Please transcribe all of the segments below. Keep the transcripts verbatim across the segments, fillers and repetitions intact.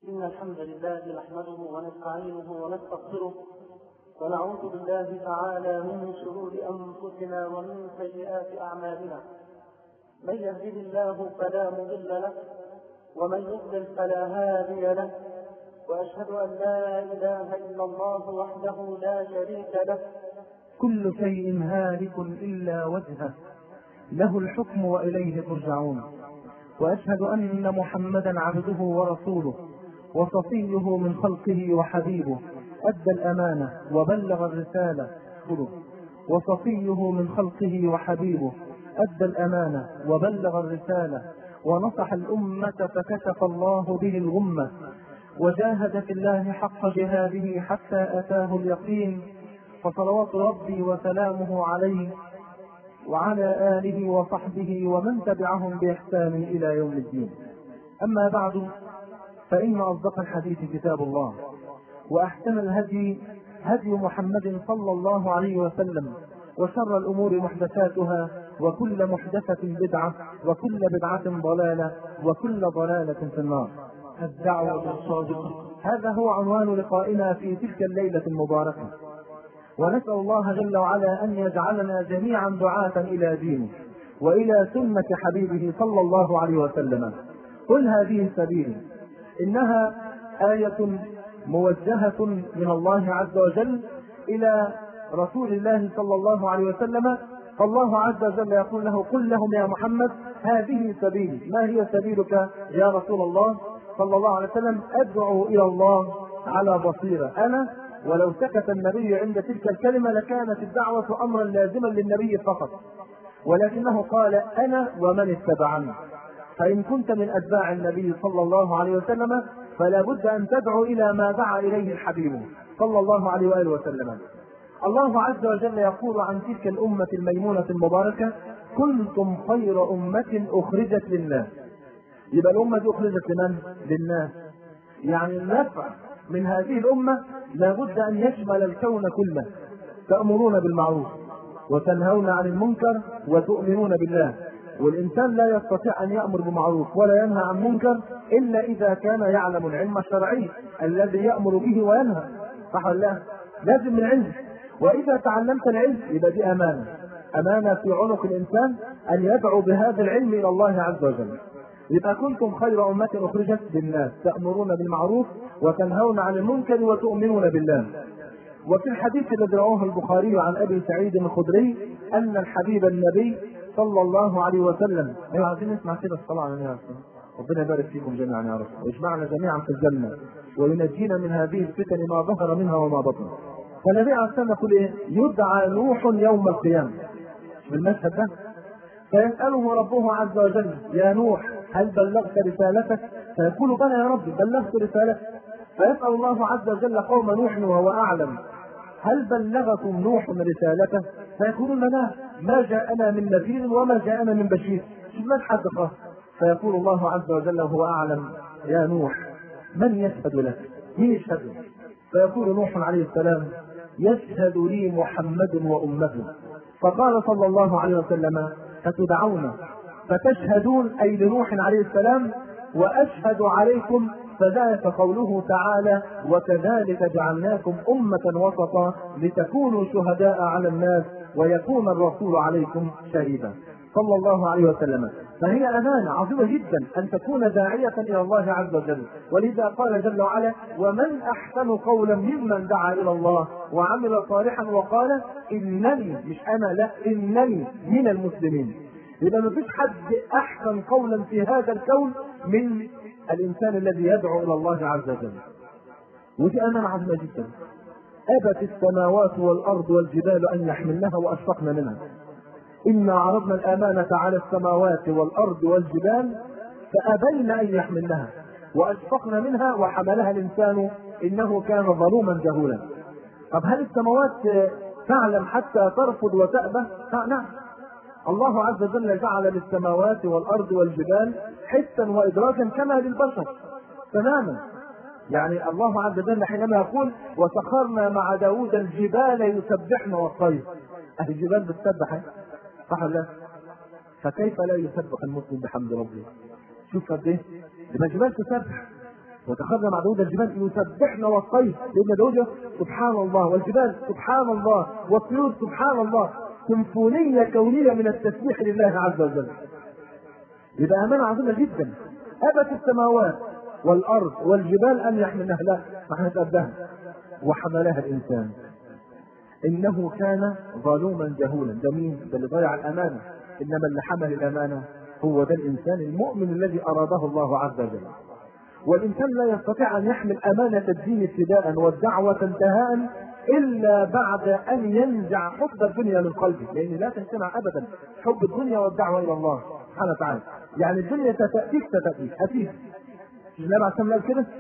إن الحمد لله نحمده ونستعينه ونستغفره ونعوذ بالله تعالى من شرور أنفسنا ومن سيئات أعمالنا. من يهده الله فلا مضل له ومن يضلل فلا هادي له، وأشهد أن لا إله إلا الله وحده لا شريك له. كل شيء هالك إلا وجهه، له الحكم وإليه ترجعون. وأشهد أن محمدا عبده ورسوله وصفيه من خلقه وحبيبه، أدى الأمانة وبلغ الرسالة وصفيه من خلقه وحبيبه أدى الأمانة وبلغ الرسالة ونصح الأمة فكشف الله به الغمة، وجاهد في الله حق جهاده حتى أتاه اليقين. فصلوات ربي وسلامه عليه وعلى آله وصحبه ومن تبعهم بإحسان إلى يوم الدين. أما بعد، فإن أصدق الحديث كتاب الله، وأحسن الهدي هدي محمد صلى الله عليه وسلم، وشر الأمور محدثاتها، وكل محدثة بدعة، وكل بدعة ضلالة، وكل ضلالة في النار. الدعوة الصادقة، هذا هو عنوان لقائنا في تلك الليلة المباركة، ونسأل الله جل وعلا أن يجعلنا جميعا دعاة إلى دينه وإلى سنة حبيبه صلى الله عليه وسلم. قل هذه سبيلي، إنها آية موجهة من الله عز وجل إلى رسول الله صلى الله عليه وسلم. فالله عز وجل يقول له: قل لهم يا محمد هذه سبيلي. ما هي سبيلك يا رسول الله صلى الله عليه وسلم؟ أدعو إلى الله على بصيرة أنا. ولو سكت النبي عند تلك الكلمة لكانت الدعوة أمرا لازما للنبي فقط، ولكنه قال: أنا ومن اتبعني. فإن كنت من أتباع النبي صلى الله عليه وسلم فلا بد أن تدعو إلى ما دعا إليه الحبيب صلى الله عليه وآله وسلم. الله عز وجل يقول عن تلك الأمة الميمونة المباركة: كنتم خير أمة أخرجت للناس. يبقى الأمة دي أخرجت لمن؟ للناس. يعني النفع من هذه الأمة لابد أن يشمل الكون كله. تأمرون بالمعروف وتنهون عن المنكر وتؤمنون بالله. والإنسان لا يستطيع أن يأمر بمعروف ولا ينهى عن منكر إلا إذا كان يعلم العلم الشرعي الذي يأمر به وينهى، صح ولا لا؟ لازم من علم. وإذا تعلمت العلم يبقى دي أمانة، أمانة في عنق الإنسان أن يدعو بهذا العلم إلى الله عز وجل. يبقى كنتم خير أمة أخرجت للناس، تأمرون بالمعروف وتنهون عن المنكر وتؤمنون بالله. وفي الحديث الذي رواه البخاري عن أبي سعيد الخدري أن الحبيب النبي صلى الله عليه وسلم، أيوة عايزين نسمع كده الصلاة على النبي، ربنا يبارك فيكم جميعا يا رب، ويجمعنا جميعا في الجنة وينجينا من هذه الفتن ما ظهر منها وما بطن. فالنبي عليه الصلاة والسلام يقول إيه؟ يدعى نوح يوم القيامة. بالمشهد ده فيسأله ربه عز وجل: يا نوح هل بلغت رسالتك؟ فيقول: بلى يا رب بلغت رسالتك. فيسأل الله عز وجل قوم نوح وهو أعلم: هل بلغكم نوح رسالته؟ فيقولون: لا، ما جاءنا من نذير وما جاءنا من بشير. من حد خاص؟ فيقول الله عز وجل وهو أعلم: يا نوح من يشهد لك؟ مين يشهد لك؟ فيقول نوح عليه السلام: يشهد لي محمد وأمته. فقال صلى الله عليه وسلم: فتدعون فتشهدون، أي لنوح عليه السلام، وأشهد عليكم. فذلك قوله تعالى: وكذلك جعلناكم أمة وسطا لتكونوا شهداء على الناس ويكون الرسول عليكم شهيدا، صلى الله عليه وسلم. فهي أمانة عظيمة جدا أن تكون داعية إلى الله عز وجل. ولذا قال جل وعلا: ومن أحسن قولا ممن دعا إلى الله وعمل صالحا وقال إنني، مش أنا، لا، إنني من المسلمين. إذا ما فيش حد أحسن قولا في هذا الكون من الإنسان الذي يدعو إلى الله عز وجل. ودي أمانة عظيمة جدا. أبت السماوات والأرض والجبال أن يحملنها وأشفقن منها. إنا عرضنا الأمانة على السماوات والأرض والجبال فأبين أن يحملنها وأشفقن منها وحملها الإنسان إنه كان ظلوما جهولا. طب هل السماوات تعلم حتى ترفض وتأبى؟ نعم. الله عز وجل جعل للسماوات والأرض والجبال حسا وإدراكا كما للبشر تماما. يعني الله عز وجل حينما يقول: وسخرنا مع داود الجبال يسبحن والطير. أهل الجبال بتسبح، صح ولا لا؟ فكيف لا يسبح المسلم بحمد ربه؟ شوف قد ايه لما الجبال تسبح. وتخذنا مع داود الجبال يسبحن والطير، سيدنا داود سبحان الله، والجبال سبحان الله، والطيور سبحان الله، سيمفونية كونية من التسبيح لله عز وجل. يبقى أمانة عظيمة جدا. أبت السماوات والأرض والجبال أن يحملنها، لا ما احنا قدها، وحملها الإنسان إنه كان ظلوما جهولا. ده مين؟ ده اللي ضيع الأمانة. إنما اللي حمل الأمانة هو ده الإنسان المؤمن الذي أراده الله عز وجل. والإنسان لا يستطيع أن يحمل أمانة الدين ابتداء والدعوة انتهاء إلا بعد أن ينزع حب الدنيا من قلبه، لأن لا تنسمع أبدا حب الدنيا والدعوة إلى الله سبحانه وتعالى. يعني الدنيا ستأتيك ستأتيك أتيك. النبي عليه الصلاة والسلام كده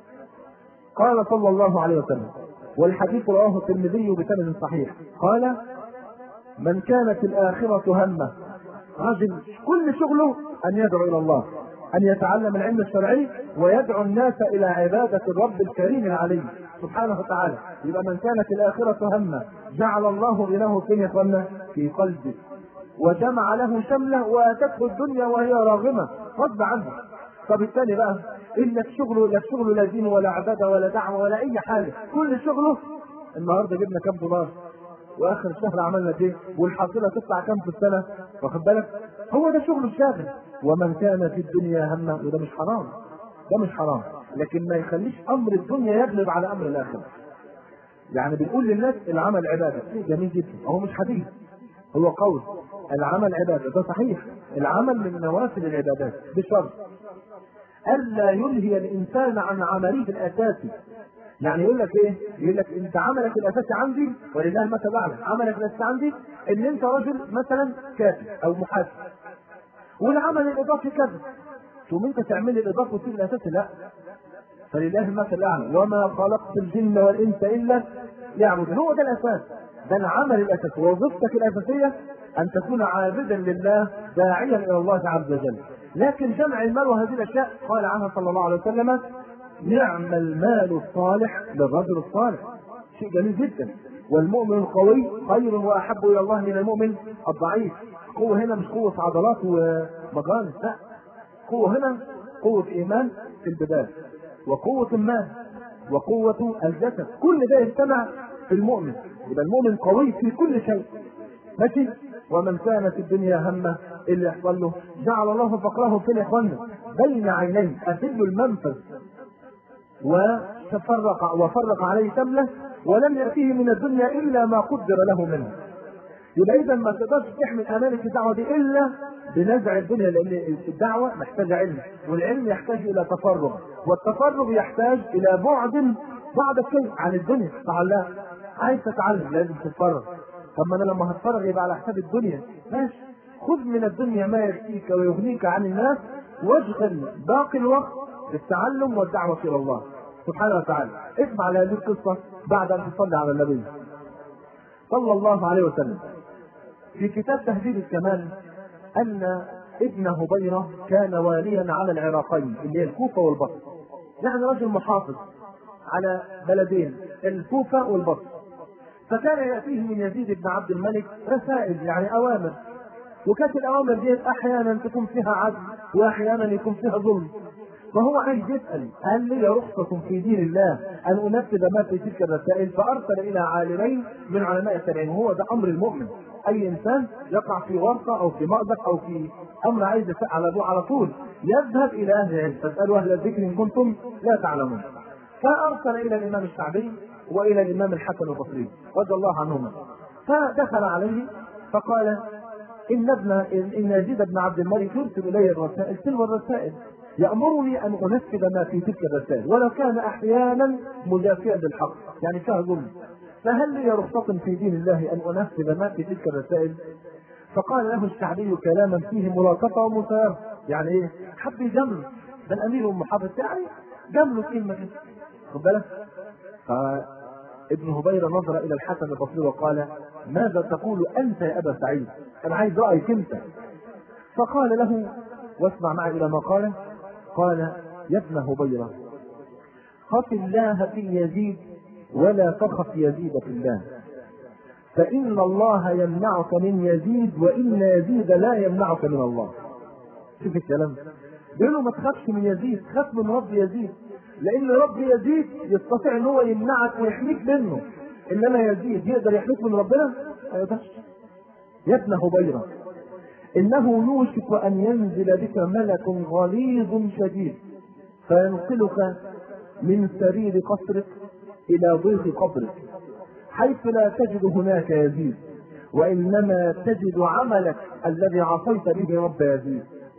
قال صلى الله عليه وسلم، والحديث رواه الترمذي بسند صحيح، قال: من كانت الآخرة همه، رجل كل شغله أن يدعو إلى الله، أن يتعلم العلم الشرعي ويدعو الناس إلى عبادة الرب الكريم العلي سبحانه وتعالى. يبقى من كانت الآخرة همه جعل الله غناه فين يا اخوانا؟ في قلبه، وجمع له شمله واتته الدنيا وهي راغمة غصب عنه. فبالتالي بقى إنك شغله لا شغله لا دين ولا عبادة ولا دعوة ولا أي حاجة، كل شغله النهارده جبنا كام دولار واخر الشهر عملنا ايه، والحصيله تطلع كام في السنه، واخد بالك؟ هو ده شغل الشاغل. ومن كان في الدنيا همه، وده مش حرام، ده مش حرام، لكن ما يخليش امر الدنيا يغلب على امر الاخره. يعني بنقول للناس العمل عباده، جميل جدا، هو مش حديث، هو قول. العمل عباده، ده صحيح، العمل من نوافل العبادات بشرط الا يلهي الانسان عن عمله الاساسي. يعني يقول لك ايه؟ يقول لك انت عملك الاساسي عندي ولله المثل الاعلى، عملك الاساسي عندي ان انت رجل مثلا كاتب او محاسب، والعمل الاضافي كذا، ثم انت تعمل الاضافي وتسيب الاساسي؟ لا، فلله المثل الاعلى، وما خلقت الجن والانس الا ليعبدون. هو ده الاساس، ده العمل الاساسي، وظيفتك الاساسيه ان تكون عابدا لله داعيا الى الله عز وجل. لكن جمع المال وهذه الاشياء قال عنها صلى الله عليه وسلم: نعم المال الصالح للرجل الصالح، شيء جميل جدا. والمؤمن القوي خير واحب الى الله من المؤمن الضعيف. قوه هنا مش قوه عضلات ومجانس، لا، قوه هنا قوه ايمان في البدايه، وقوه المال، وقوه الجسد، كل ده يجتمع في المؤمن. يبقى المؤمن قوي في كل شيء، ماشي. ومن كانت الدنيا همه، اللي يحصل له جعل الله فقره في اخواننا بين عينيه، اسد المنفذ، وتفرق وفرق عليه شمله، ولم يأتيه من الدنيا إلا ما قدر له منه. يبقى إذا ما تقدرش تحمل أمانة الدعوة دي إلا بنزع الدنيا، لأن الدعوة محتاجة علم، والعلم يحتاج إلى تفرغ، والتفرغ يحتاج إلى بعد بعض الشيء عن الدنيا. فعلا عايز تتعلم لازم تتفرغ. طب ما أنا لما هتفرغ يبقى على حساب الدنيا، ماشي، خذ من الدنيا ما يكفيك ويغنيك عن الناس، واشغل باقي الوقت بالتعلم والدعوة إلى الله سبحانه وتعالى. اسمع هذه القصة بعد أن تصلي على النبي صلى الله عليه وسلم. في كتاب تهذيب الكمال أن ابن هبيرة كان واليا على العراقين اللي هي الكوفة والبصرة، يعني رجل محافظ على بلدين الكوفة والبصرة. فكان يأتيه من يزيد بن عبد الملك رسائل، يعني أوامر، وكانت الأوامر دي أحيانا تكون فيها عدل وأحيانا يكون فيها ظلم. فهو عايز يسأل: هل لي رخصة في دين الله أن أنفذ ما في تلك الرسائل؟ فأرسل إلى عالمين من علماء التابعين، وهو ده أمر المؤمن. أي إنسان يقع في ورطة أو في مأزق أو في أمر عايز يسأل على أبوه، على طول يذهب إلى أهل العلم، فاسألوا أهل الذكر إن كنتم لا تعلمون. فأرسل إلى الإمام الشعبي وإلى الإمام الحسن البصري رضي الله عنهما، فدخل عليه فقال: إن ابن إن يزيد بن عبد الملك يرسل إلي الرسائل، تلو الرسائل يأمرني أن أنفذ ما في تلك الرسائل، ولو كان أحيانا مجافئا للحق، يعني فيها ظلم، فهل لي رخصة في دين الله أن أنفذ ما في تلك الرسائل؟ فقال له الشعبي كلاما فيه ملاطفة ومسايرة، يعني إيه؟ حب يجمل، ده الأمير والمحافظ يعني جمله كلمة كده، خد بالك. فابن هبيرة نظر إلى الحسن البصري وقال: ماذا تقول أنت يا أبا سعيد؟ أنا عايز رأيك أنت. فقال له، واسمع معي إلى ما قال، قال: يا ابن هبيرة، خف الله في يزيد ولا تخف يزيد في الله، فإن الله يمنعك من يزيد وإن يزيد لا يمنعك من الله. شوف الكلام، بيقول له ما تخافش من يزيد، خاف من رب يزيد، لان رب يزيد يستطيع ان هو يمنعك ويحميك منه، انما يزيد يقدر يحميك من ربنا؟ ما يقدرش. يا ابن هبيره، انه يوشك ان ينزل بك ملك غليظ شديد فينقلك من سرير قصرك الى ضيق قبرك، حيث لا تجد هناك يزيد، وانما تجد عملك الذي عصيت به رب يزيد.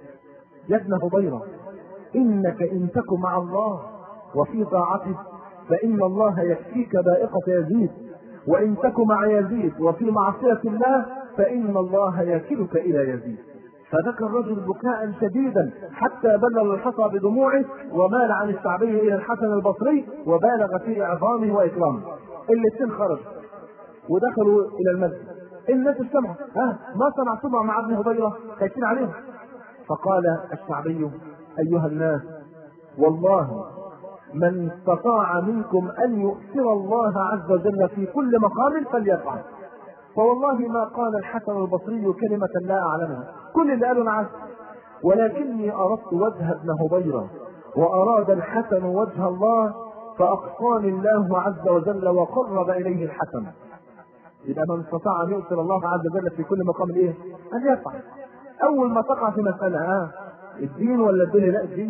يا ابن هبيره، انك ان تك مع الله وفي طاعته فان الله يكفيك بائقه يزيد، وان تك مع يزيد وفي معصيه الله فان الله يكلك الى يزيد. فبكى الرجل بكاء شديدا حتى بلل الحصى بدموعه، ومال عن الشعبي الى الحسن البصري وبالغ في اعظامه واكرامه. الاثنين خرجوا ودخلوا الى المسجد، الناس اجتمعوا، ها ما صنعتم مع ابن هبيره؟ خايفين عليهم. فقال الشعبي: ايها الناس، والله من استطاع منكم ان يؤثر الله عز وجل في كل مقام فليفعل. فوالله ما قال الحسن البصري كلمة لا أعلمها، كل اللي قالوا معاه، ولكني أردت وجه ابن هبيرة وأراد الحسن وجه الله فأقصاني الله عز وجل وقرب إليه الحسن. يبقى من استطاع أن يؤثر الله عز وجل في كل مقام إيه؟ أن يفعل. أول ما تقع في مسألة ها الدين ولا الدنيا؟ لا الدين.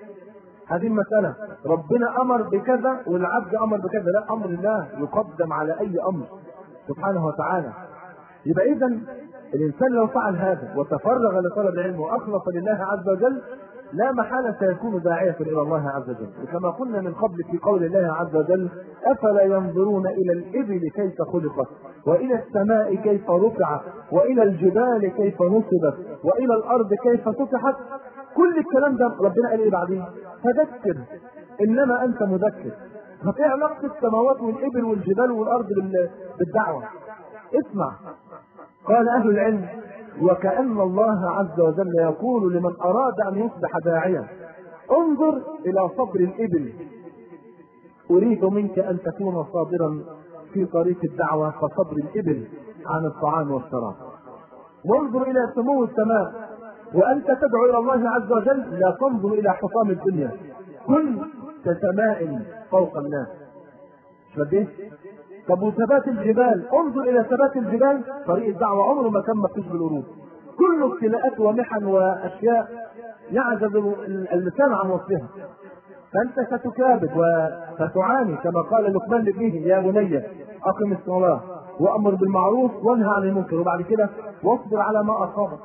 هذه المسألة ربنا أمر بكذا والعبد أمر بكذا، لا، أمر الله يقدم على أي أمر سبحانه وتعالى. يبقى إذا الإنسان لو فعل هذا وتفرغ لطلب العلم وأخلص لله عز وجل لا محالة سيكون داعية إلى الله عز وجل. وكما قلنا من قبل في قول الله عز وجل: أفلا ينظرون إلى الإبل كيف خلقت، وإلى السماء كيف رفعت، وإلى الجبال كيف نصبت، وإلى الأرض كيف سطحت. كل الكلام ده ربنا قال إيه بعدين؟ فذكر، إنما أنت مذكر. ففي علاقة السماوات والإبل والجبال والأرض بالدعوة؟ اسمع. قال أهل العلم: وكأن الله عز وجل يقول لمن أراد أن يصبح داعيا: انظر إلى صبر الإبل، أريد منك أن تكون صابرا في طريق الدعوة كصبر الإبل عن الطعام والشراب. وانظر إلى سمو السماء، وأنت تدعو إلى الله عز وجل لا تنظر إلى حطام الدنيا، كن كسماء فوق الناس. شبه. طب وثبات الجبال، انظر الى ثبات الجبال، طريق الدعوه عمره ما كان مكتوب بالورود، كله ابتلاءات ومحن واشياء يعجز اللسان عن وصفها. فانت ستكابد وستعاني، كما قال لقمان لابنه: يا بني اقم الصلاه وامر بالمعروف وانهى عن المنكر، وبعد كده واصبر على ما اصابك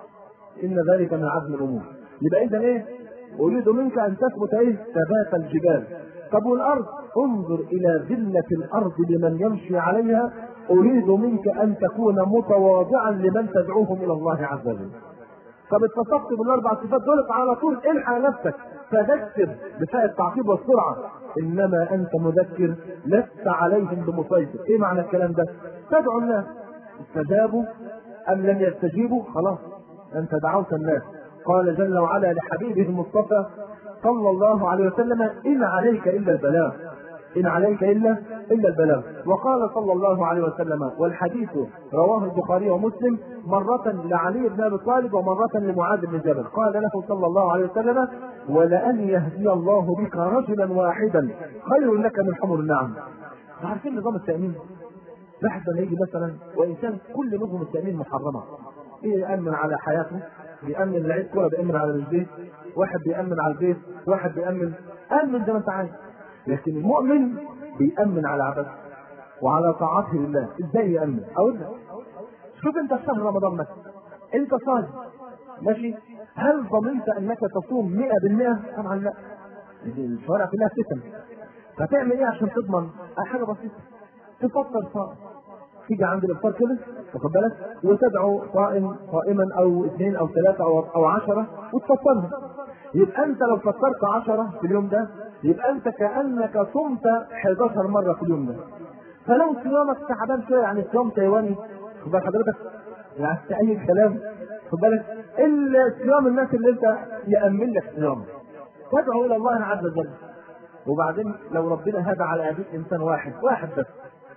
ان ذلك من عزم الامور. يبقى اذا ايه؟ اريد منك ان تثبت ايه؟ ثبات الجبال. طب والارض؟ انظر الى ذله الارض لمن يمشي عليها، اريد منك ان تكون متواضعا لمن تدعوهم الى الله عز وجل. طب اتصفت بالاربع صفات دول على طول الحق نفسك، فذكر بفاء التعقيب والسرعه، انما انت مذكر لست عليهم بمسيطر. ايه معنى الكلام ده؟ تدعو الناس، استجابوا ام لم يستجيبوا خلاص انت دعوت الناس. قال جل وعلا لحبيبه المصطفى صلى الله عليه وسلم: إن عليك إلا البلاغ، إن عليك إلا إلا البلاغ. وقال صلى الله عليه وسلم، والحديث رواه البخاري ومسلم، مرة لعلي بن أبي طالب ومرة لمعاذ بن جبل، قال له صلى الله عليه وسلم: ولأن يهدي الله بك رجلا واحدا خير لك من حمر النعم. عارفين نظام التأمين؟ لحظة يجي مثلا وإنسان كل نظم التأمين محرمة، إيه يأمن على حياته، بيأمن لعيب كرة بيأمن على البيت، واحد بيأمن على البيت، واحد بيأمن أمن زي ما أنت عايز. لكن المؤمن بيأمن على عبادته وعلى طاعته لله. إزاي يأمن؟ أقول لك، شوف أنت في شهر رمضان مثلا، أنت صايم ماشي، هل ضمنت أنك تصوم مئة بالمئة؟ طبعا لا، الشوارع كلها فتن. فتعمل إيه عشان تضمن؟ حاجة بسيطة، تفطر صائم، تيجي عند الافطار كده واخد بالك وتدعو صائم صائما او اثنين او ثلاثه او او عشره وتفطرهم. يبقى انت لو فطرت عشره في اليوم ده يبقى انت كانك صمت حداشر مره في اليوم ده. فلو صيامك تعبان شويه يعني صيام تايواني خد بالك حضرتك يعني اي كلام خد بالك الا صيام الناس اللي انت يامن لك صيام، تدعو الى الله عز وجل. وبعدين لو ربنا هدى على يديك انسان واحد واحد بس،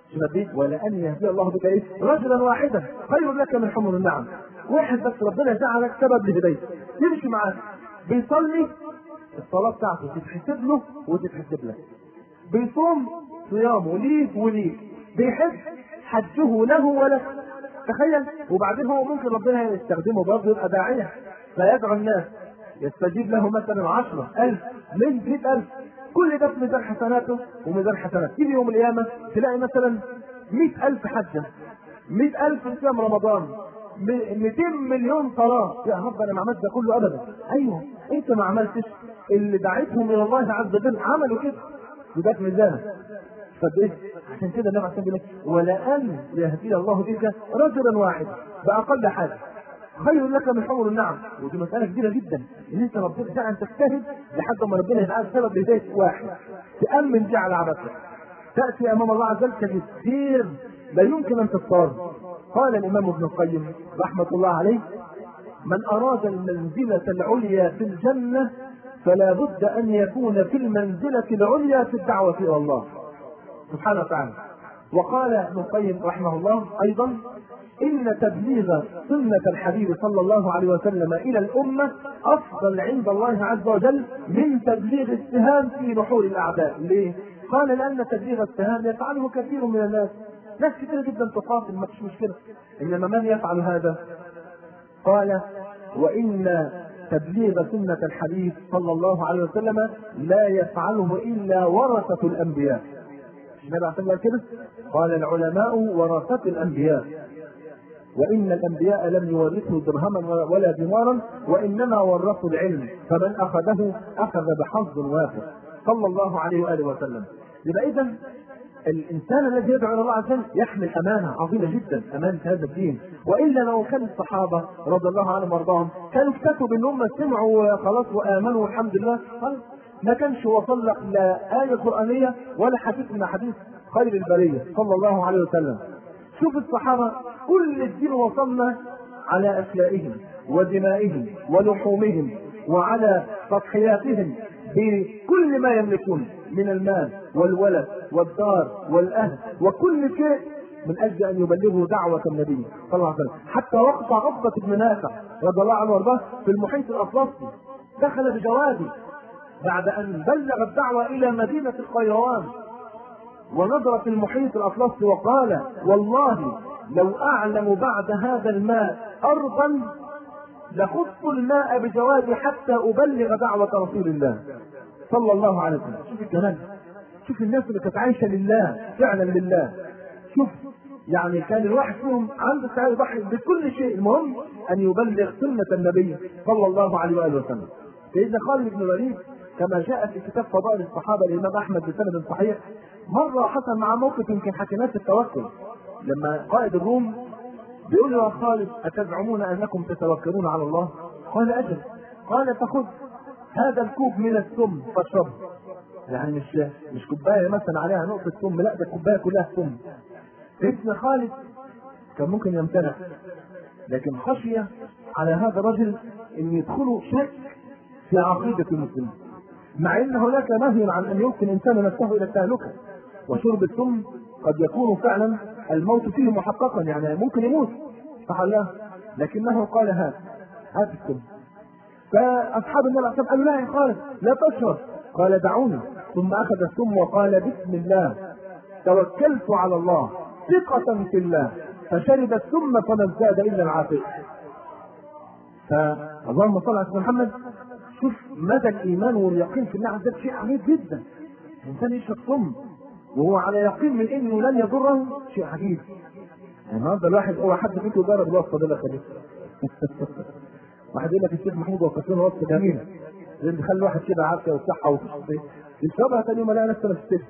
ولأن يهدي الله بك ايه؟ رجلا واحدا خير لك من حمر النعم. واحد بس ربنا جعلك سبب لهدايته، يمشي معاك بيصلي الصلاة بتاعته تتحسب له وتتحسب لك. بيصوم صيامه ليك وليك، بيحج حجه له ولك. تخيل. وبعدين هو ممكن ربنا يستخدمه برضه يبقى داعية فيدعو الناس، يستجيب له مثلا عشرة ألف من مئة ألف، كل ده في ميزان حسناته وميزان حسنات. تيجي يوم القيامة تلاقي مثلا مئة ألف حجة، مئة ألف صيام رمضان، مئتين مليون صلاة. يا رب أنا ما عملت ده كله أبدا. أيوه أنت ما عملتش، اللي دعيتهم إلى الله عز وجل عملوا كده، وده في ميزانك. فايه؟ عشان كده النبي عليه الصلاه والسلام ولأن يهدي الله بك رجلا واحدا بأقل حاجة خير لك من حمر النعم. ودي مسألة كبيرة جدا، ان انت ربنا فعلا تجتهد لحد ما ربنا يجعل سبب لهداية واحد تأمن دي على عبادتك، تأتي أمام الله عز وجل تجد كثير لا يمكن أن تختار. قال الإمام ابن القيم رحمة الله عليه: من أراد المنزلة العليا في الجنة فلا بد أن يكون في المنزلة العليا في الدعوة إلى الله سبحانه وتعالى. وقال ابن القيم رحمه الله أيضا: إن تبليغ سنة الحبيب صلى الله عليه وسلم إلى الأمة أفضل عند الله عز وجل من تبليغ السهام في نحور الأعداء. ليه؟ قال: لأن تبليغ السهام يفعله كثير من الناس، ناس كثير جدا تقاتل ما فيش مشكلة، إنما من يفعل هذا؟ قال: وإن تبليغ سنة الحبيب صلى الله عليه وسلم لا يفعله إلا ورثة الأنبياء. النبي عليه الصلاة كده قال: العلماء ورثة الأنبياء، وإن الأنبياء لم يورثوا درهما ولا دينارا وإنما ورثوا العلم، فمن أخذه أخذ بحظ وافر، صلى الله عليه وآله وسلم. يبقى إذا الإنسان الذي يدعو إلى الله عز وجل يحمل أمانة عظيمة جدا، أمانة هذا الدين. وإلا لو كان الصحابة رضي الله عنهم وارضاهم كانوا اكتفوا بأن هم سمعوا خلاص وآمنوا والحمد لله، ما كانش وصل لك لا آية قرآنية ولا حديث من حديث خير البرية صلى الله عليه وسلم. شوف الصحابة كل الدين وصلنا على أشيائهم ودمائهم ولحومهم وعلى تضحياتهم بكل ما يملكون من المال والولد والدار والأهل وكل شيء من أجل أن يبلغوا دعوة النبي صلى الله عليه وسلم. حتى وقت عقبة بن نافع رضي الله عنه وارضاه في المحيط الأطلسي دخل بجوادي بعد أن بلغ الدعوة إلى مدينة القيروان، ونظر في المحيط الأطلسي وقال: والله لو أعلم بعد هذا الماء أرضا لخضت الماء بجوادي حتى أبلغ دعوة رسول الله صلى الله عليه وسلم. شوف الكلام، شوف الناس اللي كانت عايشة لله فعلا لله. شوف يعني كان الواحد فيهم عنده استعداد يضحي بكل شيء، المهم أن يبلغ سنة النبي صلى الله عليه وآله وسلم. سيدنا خالد بن الوليد كما جاء في كتاب فضائل الصحابة للإمام أحمد بسند صحيح، مرة حصل مع موقف يمكن حكيناه في التوكل، لما قائد الروم بيقول له: يا خالد أتزعمون أنكم تتوكلون على الله؟ قال: أجل. قال: فخذ هذا الكوب من السم فاشربه. يعني مش مش كوبايه مثلا عليها نقطه سم، لا ده الكوبايه كلها سم. سيدنا خالد كان ممكن يمتنع، لكن خشي على هذا الرجل ان يدخله شك في عقيده المسلمين، مع ان هناك نهي عن ان يلقي الانسان نفسه الى التهلكه، وشرب السم قد يكون فعلا الموت فيه محققا، يعني ممكن يموت صح الله، لكنه قال: هات هات السم. فاصحاب النبي عليه الصلاه والسلام قالوا: لا يا خالد لا تشرب. قال: دعوني. ثم اخذ السم وقال: بسم الله توكلت على الله ثقة في الله، فشرب السم فما ازداد الا العافية. فاللهم صل على سيدنا محمد. شوف مدى الايمان واليقين في الله عز وجل، شيء عجيب جدا. الانسان يشرب سم وهو على يقين من انه لن يضره، شيء عجيب. النهارده الواحد هو حد فيكم جرب الوصفه دي ولا خليك؟ واحد يقول لك الشيخ محمود وصف لنا وصفه جميله اللي بيخلي الواحد كده عافيه وصحه وصحه، يشربها ثاني يوم الاقي نفسي انا في السجن.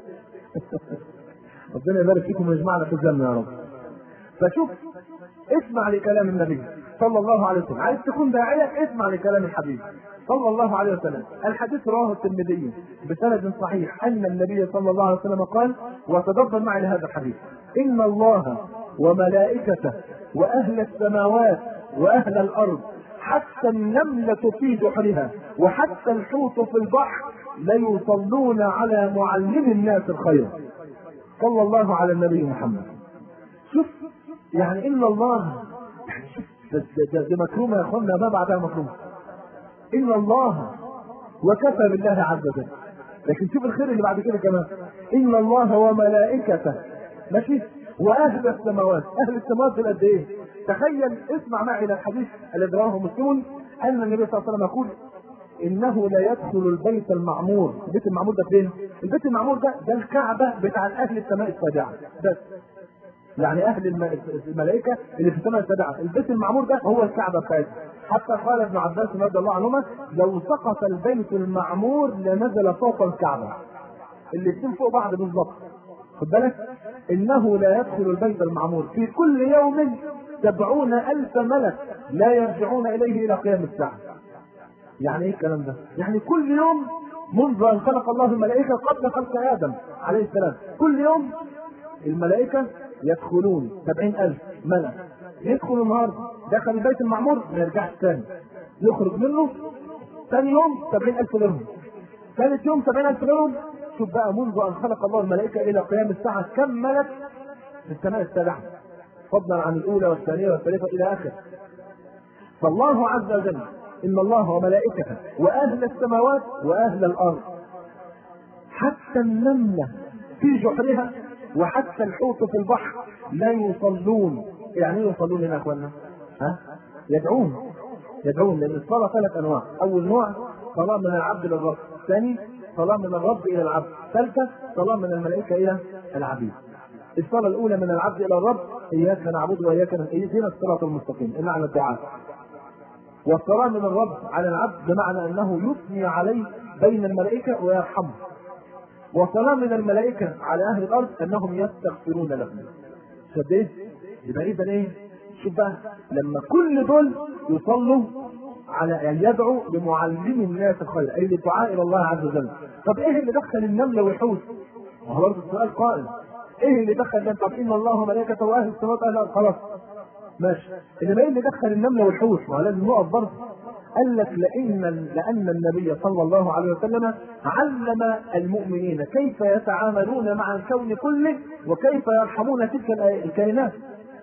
ربنا يبارك فيكم ويجمعنا في الجنه يا رب. فشوف اسمع لكلام النبي صلى الله عليه وسلم، عايز تكون داعية اسمع لكلام الحبيب صلى الله عليه وسلم. الحديث رواه الترمذي بسند صحيح ان النبي صلى الله عليه وسلم قال، وتدبر معي لهذا الحديث: ان الله وملائكته واهل السماوات واهل الارض حتى النملة في جحرها وحتى الحوت في البحر ليصلون على معلم الناس الخير صلى الله على النبي محمد. شوف يعني ان الله دي مكرومه يا اخوانا، ما بعدها مكرومه. ان الله وكفى بالله عز وجل. لكن شوف الخير اللي بعد كده كمان، ان الله وملائكته ماشي واهل السماوات. اهل السماوات دول قد ايه؟ تخيل، اسمع معي الى الحديث الذي رواه مسلم ان النبي صلى الله عليه وسلم يقول انه لا يدخل البيت المعمور. البيت المعمور ده فين؟ البيت المعمور ده ده الكعبه بتاع اهل السماء السابعه بس، يعني اهل الملائكه اللي في السماء السابعه. البيت المعمور ده هو الكعبه بتاعتهم. حتى قال ابن عباس رضي الله عنهما لو سقط البيت المعمور لنزل فوق الكعبه. الاثنين فوق بعض بالظبط. خد بالك، انه لا يدخل البيت المعمور في كل يوم سبعون الف ملك لا يرجعون اليه الى قيام الساعه. يعني ايه الكلام ده؟ يعني كل يوم منذ ان خلق الله الملائكه قبل خلق ادم عليه السلام، كل يوم الملائكه يدخلون سبعين الف ملك. يدخل النهارده دخل البيت المعمور ما يرجعش ثاني، يخرج منه ثاني يوم سبعين الف لهم، ثالث يوم سبعين الف لهم. شوف بقى منذ ان خلق الله الملائكه الى قيام الساعه كم ملك في السماء السابعه، فضلا عن الاولى والثانيه والثالثه الى اخره. فالله عز وجل ان الله وملائكته واهل السماوات واهل الارض، حتى النمله في جحرها وحتى الحوت في البحر لا يصلون. يعني ايه يصلون هنا يا اخوانا؟ ها؟ يدعون يدعون لان الصلاه ثلاث انواع. اول نوع صلاه من العبد للرب، ثاني صلاه من الرب الى العبد، ثالثه صلاه من الملائكه الى العبيد. الصلاه الاولى من العبد الى الرب، اياك نعبد واياك نستعين اهدنا الصراط المستقيم، المعنى الدعاء. والصلاه من الرب على العبد بمعنى انه يثني عليه بين الملائكه ويرحمه. وصلاه من الملائكه على اهل الارض انهم يستغفرون لهم. شوف ايه؟ يبقى اذا ايه؟ شوف بقى لما كل دول يصلوا على يعني يدعو لمعلم الناس الخير، اي للدعاء الى الله عز وجل. طب ايه اللي دخل النمله والحوت؟ وهو برضه السؤال قائم، ايه اللي دخل ده؟ طب ان الله وملائكته واهل السماوات اهل الارض، خلاص ماشي. انما ايه اللي دخل النمله والحوت؟ ما لازم نقف برضه. قال لك لان لان النبي صلى الله عليه وسلم علم المؤمنين كيف يتعاملون مع الكون كله وكيف يرحمون تلك الكائنات.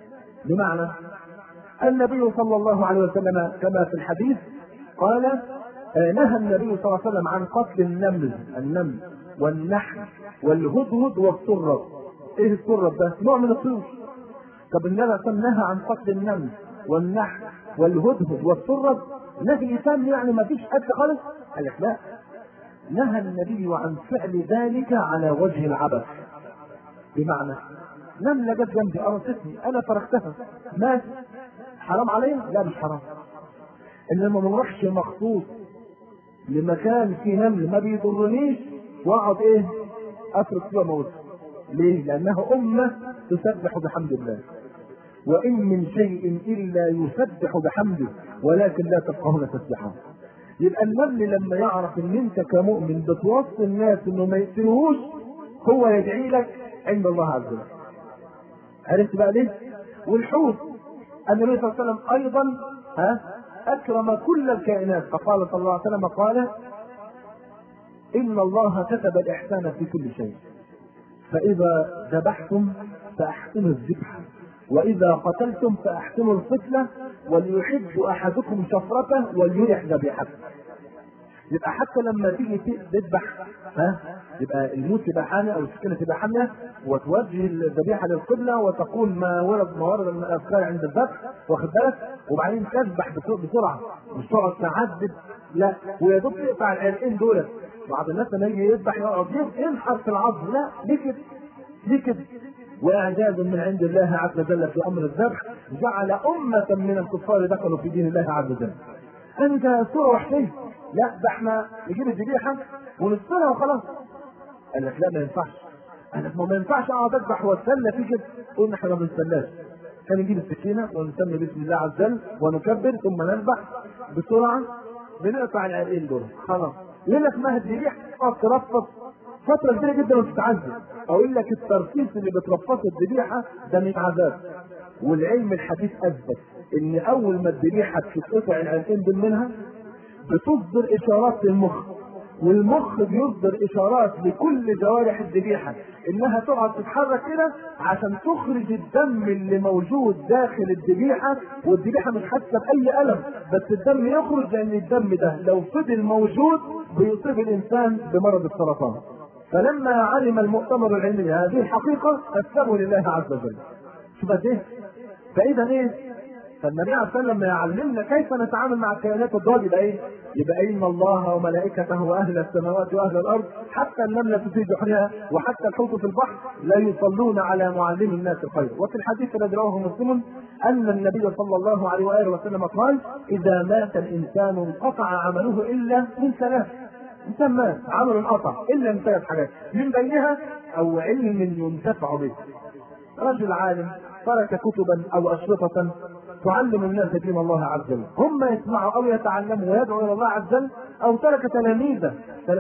بمعنى النبي صلى الله عليه وسلم كما في الحديث قال نهى النبي صلى الله عليه وسلم عن قتل النمل النمل والنحل والهدهد والسرب. ايه السرب ده؟ نوع من الطيور. طب النبي نهى عن قتل النمل والنحل والهدهد والسرب نهي تام، يعني ما فيش قتل خالص؟ قال لك لا، نهى النبي عن فعل ذلك على وجه العبث. بمعنى نملة جت جنبي قرصتني انا فرختها، مات، حرام عليا؟ لا مش حرام. انما ما نروحش مخصوص لمكان فيه نمل ما بيضرنيش واقعد ايه اترك فيها موت. ليه؟ لانها امه تسبح بحمد الله، وان من شيء الا يسبح بحمده ولكن لا تفقهون تسبحه. يبقى النمل لما يعرف ان انت كمؤمن بتوصي الناس انه ما يقتلوهوش هو يدعي لك عند الله عز وجل. عرفت بقى ليه؟ والحوت النبي صلى الله عليه وسلم ايضا ها اكرم كل الكائنات، فقال صلى الله عليه وسلم قال ان الله كتب الاحسان في كل شيء، فاذا ذبحتم فاحسنوا الذبح، واذا قتلتم فاحسنوا القتله، وليحب احدكم شفرته وليرح ذبيحته. يبقى حتى لما تيجي تذبح ها يبقى الموت يبقى حامي او السكينه تبقى حاميه، وتوجه الذبيحه للقبله وتقول ما ورد ما ورد من الاذكار عند الذبح، واخد بالك؟ وبعدين تذبح بسرعه مش تقعد تعذب، لا، ويا دوب تقطع العرقين دول. بعض الناس لما يجي يذبح يقعد ينحر في العظم، لا، ليه كده؟ ليه كده؟ واعجاز من عند الله عز وجل في امر الذبح جعل امه من الكفار دخلوا في دين الله عز وجل. انت صوره وحشيه، لا ده احنا نجيب الذبيحه ونفصلها وخلاص. قال لك لا ما ينفعش. قال لك ما ينفعش اقعد اذبح واتسلى في كده. قلنا احنا ما بنتسلاش، كان نجيب السكينه ونسمي بسم الله عز وجل ونكبر ثم نذبح بسرعه بنقطع العرقين دول خلاص. يقول لك ما الذبيحه تقعد ترفض فتره كبيره جدا وتتعذب. اقول لك الترفيس اللي بترفضه الذبيحه ده من عذاب. والعلم الحديث اثبت ان اول ما الذبيحه تتقطع العرقين دول منها بتصدر اشارات للمخ والمخ بيصدر اشارات لكل جوارح الذبيحه انها تقعد تتحرك كده عشان تخرج الدم اللي موجود داخل الذبيحه، والذبيحه مش حاسه باي الم، بس الدم يخرج لان الدم ده لو فضل موجود بيصيب الانسان بمرض السرطان. فلما علم المؤتمر العلمي هذه الحقيقه اسلموا لله عز وجل. شوف قد ايه؟ فاذا ايه؟ فالنبي عليه الصلاه والسلام لما يعلمنا كيف نتعامل مع الكائنات الضار يبقى ايه؟ يبقى ان الله وملائكته واهل السماوات واهل الارض حتى النمله في جحرها وحتى الحوت في البحر لا يصلون على معلم الناس الخير. وفي الحديث الذي رواه مسلم ان النبي صلى الله عليه واله وسلم قال: اذا مات الانسان انقطع عمله الا من ثلاث. انسان مات عمله انقطع الا من ثلاث حاجات، من بينها او علم ينتفع به. رجل عالم ترك كتبا او اشرطه تعلم الناس دين الله عز وجل، هم يسمعوا او يتعلموا ويدعوا الى الله عز وجل، او ترك تلاميذه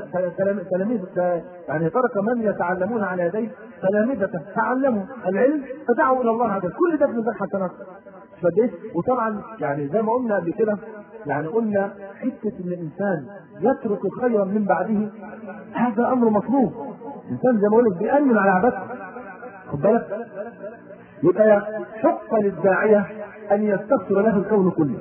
تلاميذ يعني ترك من يتعلمون على يديه تلامذته تعلموا العلم فدعوا الى الله عز وجل، كل ده في ميزان حسنات. فديه وطبعا يعني زي ما قلنا قبل كده، يعني قلنا حته ان الانسان يترك خيرا من بعده هذا امر مطلوب. الانسان زي ما قلت بيأمن على عبادته، خد بالك. يبقى حق للداعيه ان يستغفر له الكون كله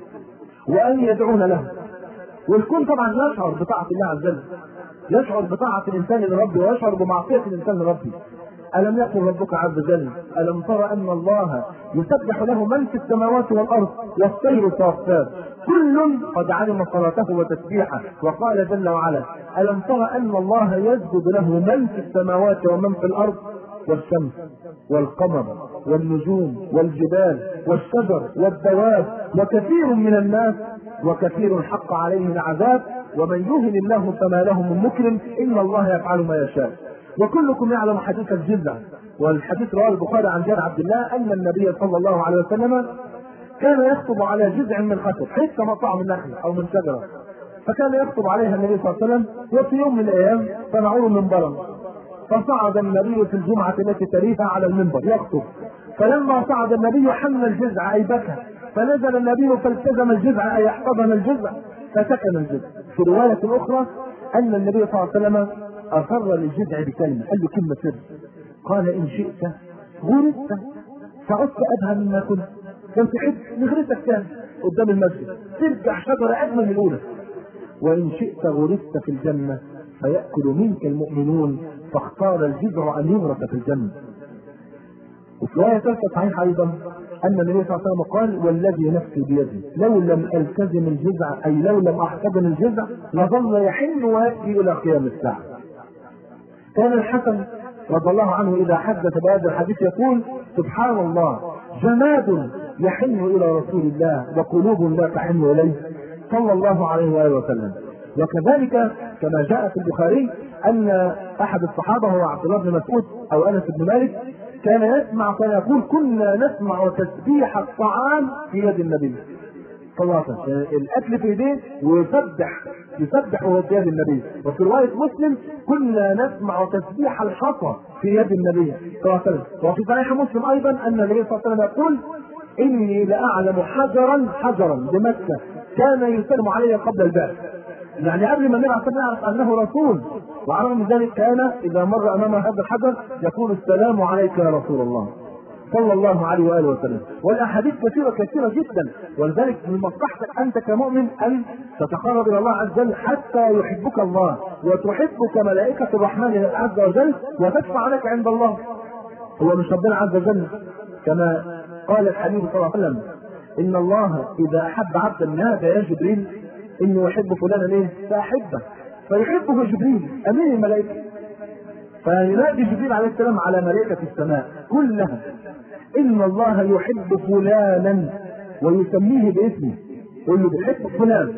وان يدعون له، والكون طبعا يشعر بطاعه الله عز وجل، يشعر بطاعه الانسان لربه ويشعر بمعصيه الانسان لربه. الم يقل ربك عز وجل: الم تر ان الله يسبح له من في السماوات والارض والطير صافات كل قد علم صلاته وتسبيحه. وقال جل وعلا: الم تر ان الله يسجد له من في السماوات ومن في الارض والشمس والقمر والنجوم والجبال والشجر والدواب وكثير من الناس وكثير حق عليه العذاب ومن يهن الله فما له من مكرم ان الله يفعل ما يشاء. وكلكم يعلم حديث الجزع، والحديث رواه البخاري عن جابر عبد الله ان النبي صلى الله عليه وسلم كان يخطب على جزع من خشب، حته مقطع من نخله او من شجره، فكان يخطب عليها النبي صلى الله عليه وسلم. وفي يوم من الايام صنعوا منبرا، فصعد النبي في الجمعه التي تليها على المنبر يخطب، فلما صعد النبي حمل الجزع اي بكى، فنزل النبي فالتزم الجزع اي احتضن الجزع فسكن الجزع. في روايه اخرى ان النبي صلى الله عليه وسلم اصر للجزع بكلمه، قال له كلمه سر، قال: ان شئت غرست فعدت ادهى مما كنت، لو تحب نغرسك تاني قدام المسجد ترجع شجره اجمل من الاولى، وان شئت غرست في الجنه فيأكل منك المؤمنون، فاختار الجزع ان يغرس في الجنه. وفي روايه ثالثه صحيحه ايضا ان النبي صلى الله عليه وسلم قال: والذي نفسي بيدي لو لم التزم الجزع اي لو لم احتضن الجزع لظل يحن وياتي الى قيام الساعه. كان الحسن رضي الله عنه اذا حدث بهذا الحديث يقول: سبحان الله، جماد يحن الى رسول الله وقلوب لا تحن اليه صلى الله عليه واله وسلم. وكذلك كما جاء في البخاري ان احد الصحابه هو عبد الله بن مسعود او انس بن مالك كان يسمع فيقول: كنا نسمع تسبيح الطعام في يد النبي صلى الله عليه وسلم، الاكل في يديه ويسبح يسبح وهو في يد النبي. وفي روايه مسلم: كنا نسمع تسبيح الحصى في يد النبي صلى الله عليه وسلم. وفي صحيح مسلم ايضا ان النبي صلى الله عليه وسلم يقول: اني لاعلم حجرا حجرا بمكه كان يسلم علي قبل البعث، يعني قبل ما نعرف نعرف انه رسول، وعلى من ذلك كان اذا مر امام هذا الحجر يقول: السلام عليك يا رسول الله صلى الله عليه واله وسلم. والاحاديث كثيره كثيره جدا، ولذلك من مصلحتك انت كمؤمن ان تتقرب الى الله عز وجل حتى يحبك الله وتحبك ملائكه الرحمن عز وجل وتدفع لك عند الله. هو مش ربنا عز وجل كما قال الحبيب صلى الله عليه وسلم: ان الله اذا احب عبدا نادى يا جبريل اني احب فلانا ليه؟ فاحبه، فيحبه جبريل امين الملائكه، فينادي جبريل عليه السلام على ملائكه السماء كلها: ان الله يحب فلانا، ويسميه باسمه، يقول له بيحب فلان،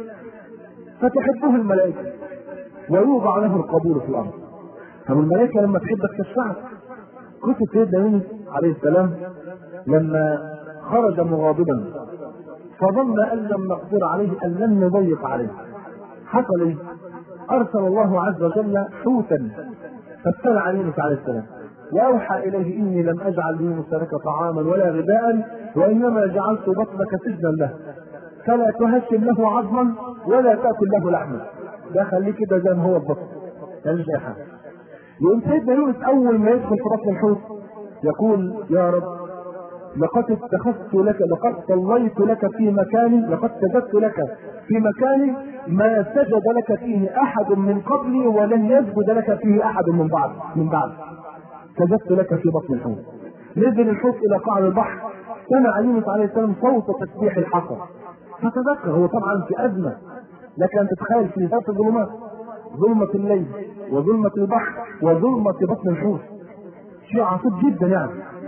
فتحبه الملائكه ويوضع له القبول في الارض. طب الملائكه لما تحبك تشفعك. كتب سيدنا يونس عليه السلام لما خرج مغاضبا فظن ان لم نقدر عليه ان لم نضيق عليه، حصل ايه؟ ارسل الله عز وجل حوتا فابتلع يونس عليه السلام واوحى اليه: اني لم اجعل ليونس لك طعاما ولا غذاء وانما جعلت بطنك سجنا له فلا تهشم له عظما ولا تاكل له لحما. ده خليه كده زي ما هو بالظبط، ماليش اي حاجه. يقوم سيدنا يونس اول ما يدخل في بطن الحوت يقول يا رب لقد اتخذت لك، لقد صليت لك في مكان، لقد سجدت لك في مكان ما سجد لك فيه احد من قبلي ولن يسجد لك فيه احد من بعد من بعد سجدت لك في بطن الحوت. نزل الحوت الى قعر البحر، سمع يونس عليه السلام صوت تسبيح الحصى، فتذكر هو طبعا في ازمه، لك ان تتخيل في ذات الظلمات، ظلمه الليل وظلمه البحر وظلمه بطن الحوت، شيء عصيب جدا يعني.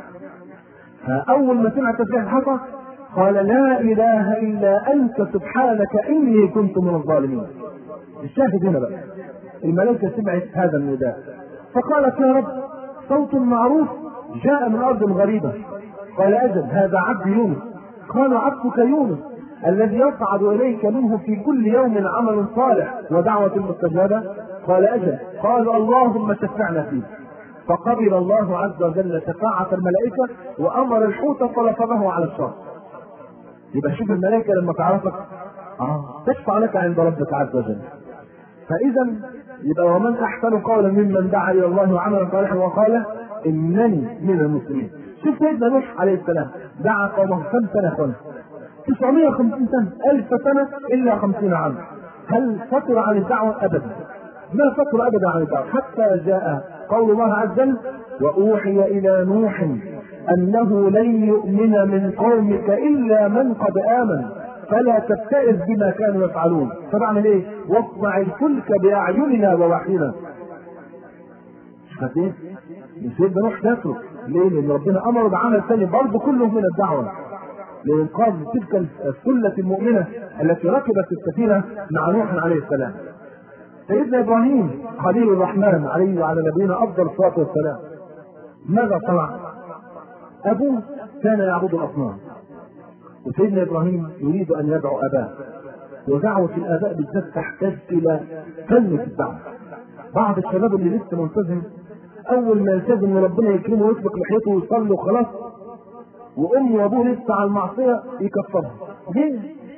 فاول ما سمع تسبيح الحصى قال لا اله الا انت سبحانك اني كنت من الظالمين. الشاهد هنا بقى الملائكه سمعت هذا النداء فقالت يا رب صوت معروف جاء من ارض غريبه. قال اجل هذا عبد يونس. قال عبدك يونس الذي يصعد اليك منه في كل يوم عمل صالح ودعوه مستجابه. قال اجل. قال اللهم شفعنا فيه. فقبل الله عز وجل شفاعة الملائكة وأمر الحوت فلفظه على الشر. يبقى شوف الملائكة لما تعرفك آه تشفع لك عند ربك عز وجل. فإذا يبقى ومن أحسن قولا ممن دعا إلى الله وعمل صالحا وقال إنني من المسلمين. شوف سيدنا نوح عليه السلام دعا قومه كم سنة سنة تسعمائة وخمسين سنة، ألف سنة إلا خمسين عاما. هل فتر عن الدعوة؟ أبدا، ما فتر أبدا عن الدعوة، حتى جاء قول الله عز وجل وأوحي إلى نوح أنه لن يؤمن من قومك إلا من قد آمن فلا تبتئس بما كانوا يفعلون. فبعمل إيه؟ واصنع الفلك بأعيننا ووحينا. شوف ايه؟ سيدنا نوح تترك ليه؟ لأن ربنا أمر بعمل ثاني برضه كله من الدعوة لإنقاذ تلك السلة المؤمنة التي ركبت السفينة مع نوح عليه السلام. سيدنا ابراهيم خليل الرحمن عليه وعلى نبينا افضل الصلاه والسلام ماذا صنع؟ ابوه كان يعبد الاصنام وسيدنا ابراهيم يريد ان يدعو اباه، ودعوه الاباء بالذات تحتاج الى فن في الدعوه. بعض الشباب اللي لسه ملتزم اول ما يلتزم وربنا يكرمه ويسبق لحيته ويصلي وخلاص وامه وابوه لسه على المعصيه يكفرها. ليه؟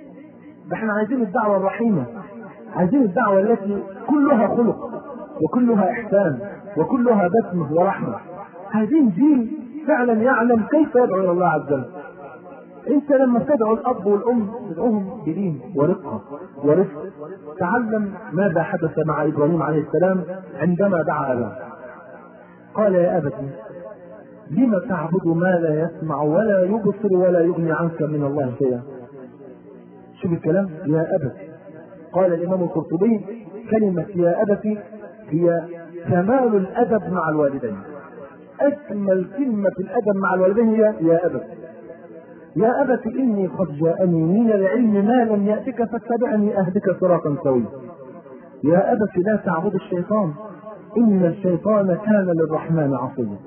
ده احنا عايزين الدعوه الرحيمه، عايزين الدعوة التي كلها خلق وكلها إحسان وكلها بسمة ورحمة. عايزين جيل فعلا يعلم كيف يدعو إلى الله عز وجل. أنت لما تدعو الأب والأم تدعوهم بدين ورقة ورفق. تعلم ماذا حدث مع إبراهيم عليه السلام عندما دعا أباه. قال يا أبتي لم تعبد ما لا يسمع ولا يبصر ولا يغني عنك من الله شيئا. شوف الكلام يا أبتي. قال الإمام القرطبي كلمة يا أبتي هي كمال الأدب مع الوالدين. أجمل كلمة الأدب مع الوالدين هي يا أبتي. يا أبتي إني قد جاءني من العلم ما لم يأتك فاتبعني أهدك صراطا سويا. يا أبتي لا تعبد الشيطان إن الشيطان كان للرحمن عصيا.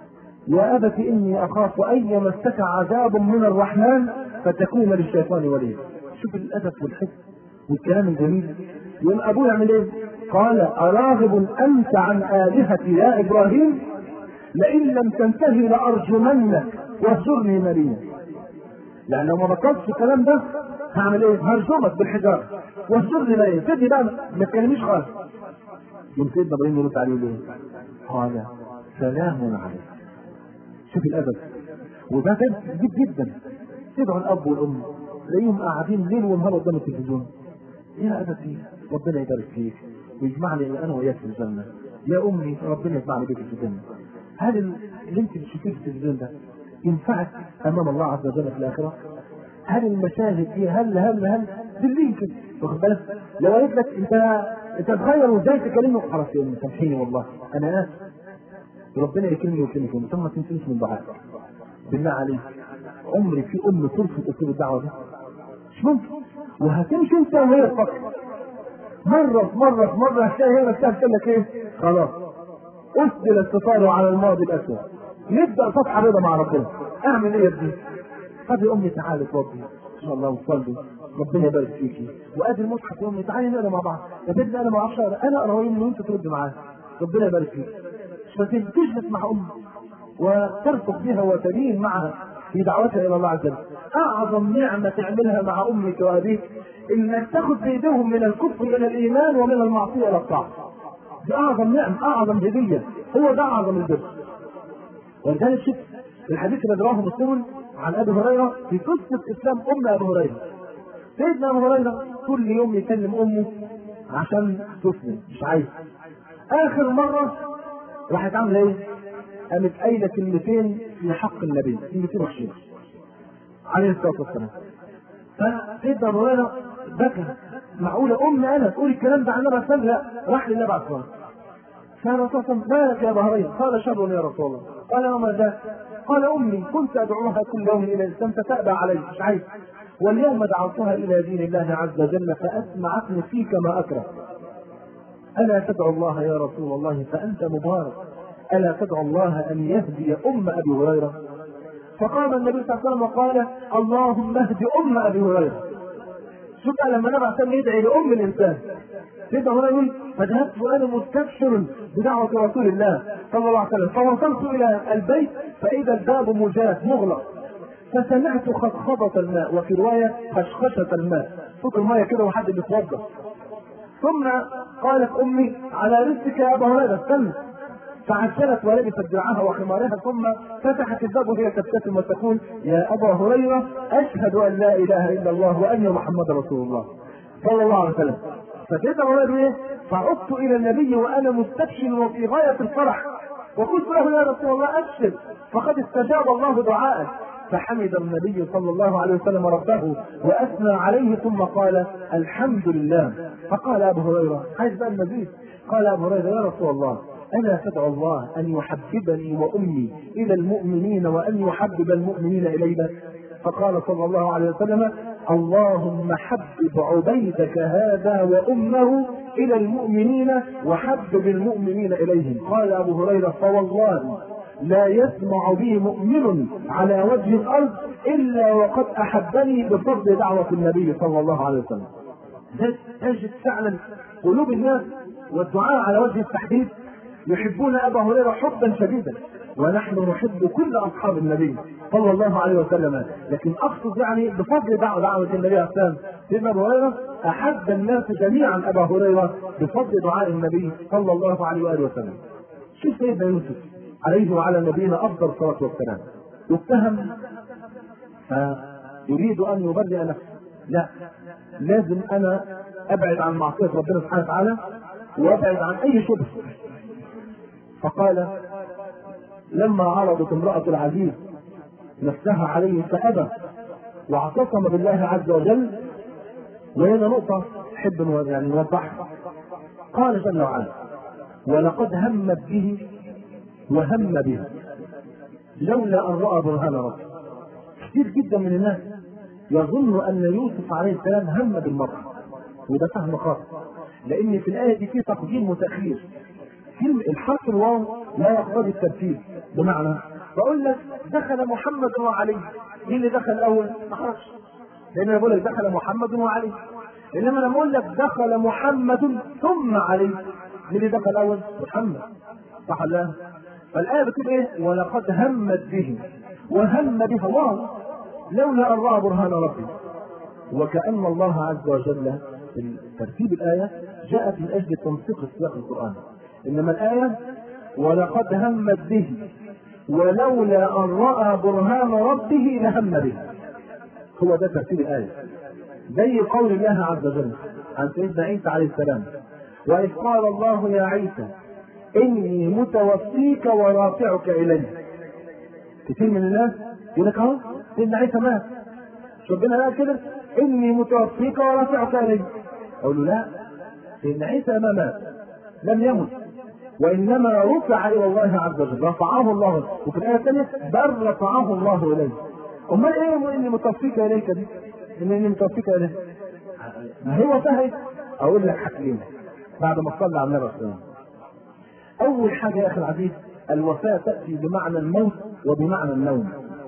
يا أبتي إني أخاف أن يمسك عذاب من الرحمن فتكون للشيطان وليا. شوف الأدب والحكم والكلام الجميل. يوم ابوه يعمل ايه؟ قال اراغب انت عن الهتي يا ابراهيم لئن لم تنتهي لارجمنك واهجرني مليا. يعني لو ما بطلتش الكلام ده هعمل ايه؟ هرجمك بالحجاره واهجرني مليا. تدي بقى ما تكلمنيش خالص. يوم سيدنا ابراهيم يرد عليه ليه؟ قال سلام عليك. شوف الادب وده جد جدا. تدعو الاب والام تلاقيهم قاعدين ليل ونهار قدام التلفزيون. يا أبتي ربنا يبارك فيك ويجمعني أنا وإياك في الجنة. يا أمي ربنا يجمعني بك في الجنة. هل اللي أنت بتشوفيه في التلفزيون ده ينفعك أمام الله عز وجل في الآخرة؟ هل المشاهد دي هل هل هل بالليل كده واخد بالك؟ لو قالت لك أنت أنت تغير وإزاي تكلمني خلاص يا أمي سامحيني والله أنا آسف. ربنا يكرمني ويكرمكم ثم ما تنسيش من دعائك. بالله عليك عمري في أم ترفض أسلوب الدعوة ده؟ مش ممكن. وهتمشي انت وهي تفكر مرة في مرة في مرة هتلاقي هي نفسها بتقول لك ايه؟ خلاص اسدل الستار على الماضي الاسود نبدأ صفحة بيضاء مع ربنا. اعمل ايه يا ابني؟ طب يا امي تعالي اتوضي ان شاء الله وصلي ربنا يبارك فيكي وادي المصحف يا امي تعالي نقرا مع بعض. يا بنتي انا ما اعرفش اقرا انا اقرا وانت ترد معايا ربنا يبارك فيك. مش تجلس مع امي وترفق بها وتدين معها في دعوتها الى الله عز وجل. اعظم نعمه تعملها مع امك وابيك انك تاخذ بايديهم من الكفر الى الايمان ومن المعصيه الى الطاعه. دي اعظم نعم، اعظم هديه، هو ده اعظم البر. ولذلك شوف الحديث الذي رواه مسلم عن ابي هريره في قصه اسلام ام ابي هريره. سيدنا ابو هريره كل يوم يكلم امه عشان تسلم، مش عايز. اخر مره راحت عامله ايه؟ قامت قايله كلمتين في حق النبي، كلمتين وحشين عليه الصلاه والسلام. فسيدنا ابو هريره بكى، معقوله ام انا تقول الكلام ده عن النبي صلى الله عليه وسلم؟ لا، راح للنبي عليه الصلاه والسلام. قال الرسول صلى الله عليه وسلم: مالك يا ابا هريره؟ قال: شر يا رسول الله. قال: وما ذاك؟ قال: امي كنت ادعوها كل يوم الى الاسلام فتابى علي، مش عايز، واليوم دعوتها الى دين الله عز وجل فاسمعتني فيك ما اكره. الا تدعو الله يا رسول الله فانت مبارك، الا تدعو الله ان يهدي ام ابي هريره؟ فقام النبي صلى الله عليه وسلم وقال: اللهم اهد ام ابي هريره. شوف لما النبي عليه الصلاه يدعي لام الانسان، سيدنا هريره يقول: فذهبت وانا مستبشر بدعوه رسول الله صلى الله عليه وسلم، فوصلت الى البيت فاذا الباب مجاف مغلق، فسمعت خضخضة الماء، وفي رواية خشخشة الماء، صوت الماء كده وحد بيتوضا. ثم قالت امي: على رزقك يا ابا هريره، استنى. فعجلت ولبست درعها وخمارها، ثم فتحت الباب وهي تبتسم وتقول: يا ابا هريره، اشهد ان لا اله الا الله وان محمدا رسول الله صلى الله عليه وسلم. فسيدنا هريره ايه؟ فعدت الى النبي وانا مستبشر وفي غايه الفرح، وقلت له: يا رسول الله ابشر فقد استجاب الله دعاءك. فحمد النبي صلى الله عليه وسلم ربه واثنى عليه، ثم قال: الحمد لله. فقال ابو هريره: عايز بقى المزيد. قال ابو هريره: يا رسول الله، الا تدعو الله ان يحببني وامي الى المؤمنين وان يحبب المؤمنين الينا؟ فقال صلى الله عليه وسلم: اللهم حبب عبيدك هذا وامه الى المؤمنين وحبب المؤمنين اليهم. قال ابو هريره: فوالله لا يسمع بي مؤمن على وجه الارض الا وقد احبني بفضل دعوه النبي صلى الله عليه وسلم. تجد فعلا قلوب الناس والدعاء على وجه التحديد يحبون ابا هريره حبا شديدا، ونحن نحب كل اصحاب النبي صلى الله عليه وسلم، لكن اقصد يعني بفضل دعوه دعوه النبي عليه السلام. سيدنا ابو هريره احب الناس جميعا ابا هريره بفضل دعاء النبي صلى الله عليه واله وسلم. شوف سيدنا يوسف عليه وعلى نبينا افضل الصلاه والسلام، يتهم فيريد ان يبرئ نفسه، لا، لازم انا ابعد عن معصيه ربنا سبحانه وتعالى وابعد عن اي شبه. فقال: لما عرضت امراه العزيز نفسها عليه فابى واعتصم بالله عز وجل. وهنا نقطه احب يعني نوضحها. قال جل وعلا: ولقد همت به وهم بها لولا ان راى برهان ربه. كثير جدا من الناس يظن ان يوسف عليه السلام هم بالمرأة، وده فهم خاطئ، لان في الايه دي في تقديم وتاخير. كلمه الحرف الواو لا يقتضي الترتيب، بمعنى بقول لك دخل محمد وعلي، مين اللي دخل الاول؟ ما اعرفش، لان انا بقول لك دخل محمد وعلي. انما لما اقول لك دخل محمد ثم علي، مين اللي دخل الاول؟ محمد، صح ولا لا؟ فالايه بتقول ايه؟ ولقد همت به وهم بها الله لولا ان راى برهان ربي. وكأن الله عز وجل في ترتيب الآية جاءت من أجل تنسيق السياق القرآني، إنما الآية ولقد همت به ولولا أن رأى برهان ربه لهم به. هو ده ترتيب الآية، زي قول الله عز وجل عن سيدنا عيسى عليه السلام: وإذ قال الله يا عيسى إني متوفيك ورافعك إلي. كثير من الناس يقول لك أهو سيدنا عيسى مات، ربنا قال كده إني متوفيك ورافعك إلي. أقول له لا، سيدنا عيسى ما مات، لم يمت، وإنما رفع إلى الله عز وجل، رفعه الله. وفي الآية الثانية بل رفعه الله إليه. أمال إيه إني متوفيك إليك دي؟ إني متوفيك إليك ما هو سهل. أقول لك حاجتين بعد ما صلى على النبي صلى الله عليه وسلم. أول حاجة يا أخي العزيز، الوفاة تأتي بمعنى الموت وبمعنى النوم،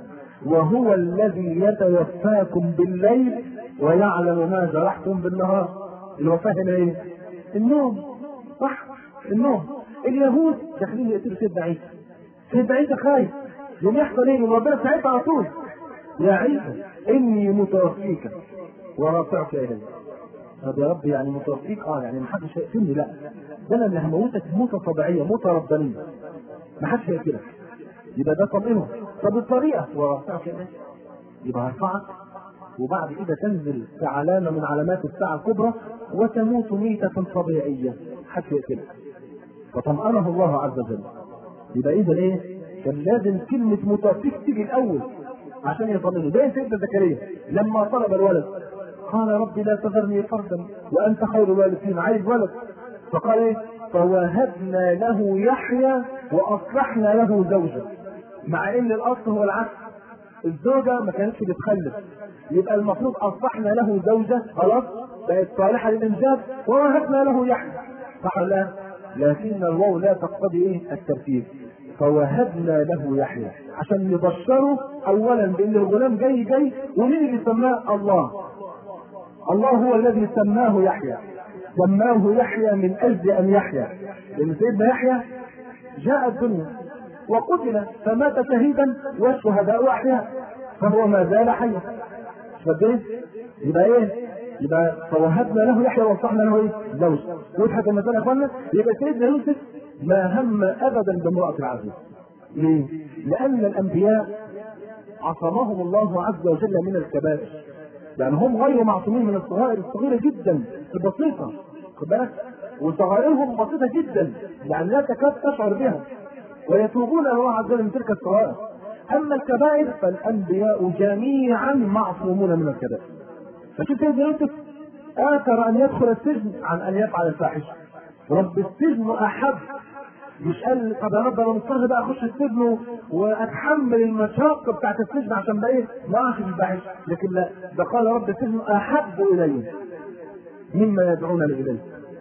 وهو الذي يتوفاكم بالليل ويعلم ما جرحتم بالنهار. الوفاة هنا ايه؟ النوم، صح؟ النوم. اليهود داخلين يقتلوا سيدنا عيسى، سيدنا عيسى خايف، يوم يحصل ايه؟ ربنا ساعتها على طول يا عيسى اني متوفيك ورافعك الي. طب يا رب يعني متوفيك؟ اه يعني ما حدش هيقتلني؟ لا، ده انا اللي هموتك موته طبيعيه، موته ربانيه، ما حدش هيقتلك. يبقى ده طمئنه. طب الطريقه ورافعك الي، يبقى هرفعك وبعد كده تنزل كعلامه من علامات الساعه الكبرى وتموت ميته طبيعيه، حتى يقتلك. فطمأنه الله عز وجل. يبقى اذا ايه؟ كان لازم كلمه متوفيك تيجي الاول عشان يطمئنه. زي سيدنا زكريا لما طلب الولد قال ربي لا تذرني فردا وانت خير الوارثين، عايز ولد. فقال ايه؟ فوهبنا له يحيى واصلحنا له زوجه. مع ان الاصل هو العكس، الزوجه ما كانتش بتخلف، يبقى المفروض اصلحنا له زوجه خلاص بقت صالحه للانجاب ووهبنا له يحيى، صح ولا لا؟ لكن الواو لا تقتضي ايه؟ الترتيب. فوهبنا له يحيى عشان نبشره اولا بان الغلام جاي جاي. ومين اللي سماه؟ الله. الله هو الذي سماه يحيى، سماه يحيى من اجل ان يحيى، لان سيدنا يحيى جاء الدنيا وقتل فمات شهيدا والشهداء احياء، فهو ما زال حيا. فاهم؟ يبقى ايه؟ يبقى فوهبنا له يحيى واصلحنا له ايه؟ زوج. وضحت المساله يا اخوانا؟ يبقى سيدنا يوسف ما هم ابدا بامراه العزيز. ليه؟ لان الانبياء عصمهم الله عز وجل من الكبائر، يعني هم غير معصومين من الصغائر الصغيره جدا البسيطه، خد بالك؟ وصغائرهم بسيطه جدا يعني لا تكاد تشعر بها، ويتوبون الى الله عز وجل من تلك الصغائر. اما الكبائر فالانبياء جميعا معصومون من الكبائر. فشوف سيدنا يوسف آثر ان يدخل السجن عن ان يفعل الفاحشه. رب السجن احب، مش قال طب يا رب انا مضطر بقى اخش السجن واتحمل المشاقه بتاعت السجن عشان بقى ايه؟ ما اعرفش الفاحشه، لكن لا، ده قال رب السجن احب الي مما يدعونني اليه.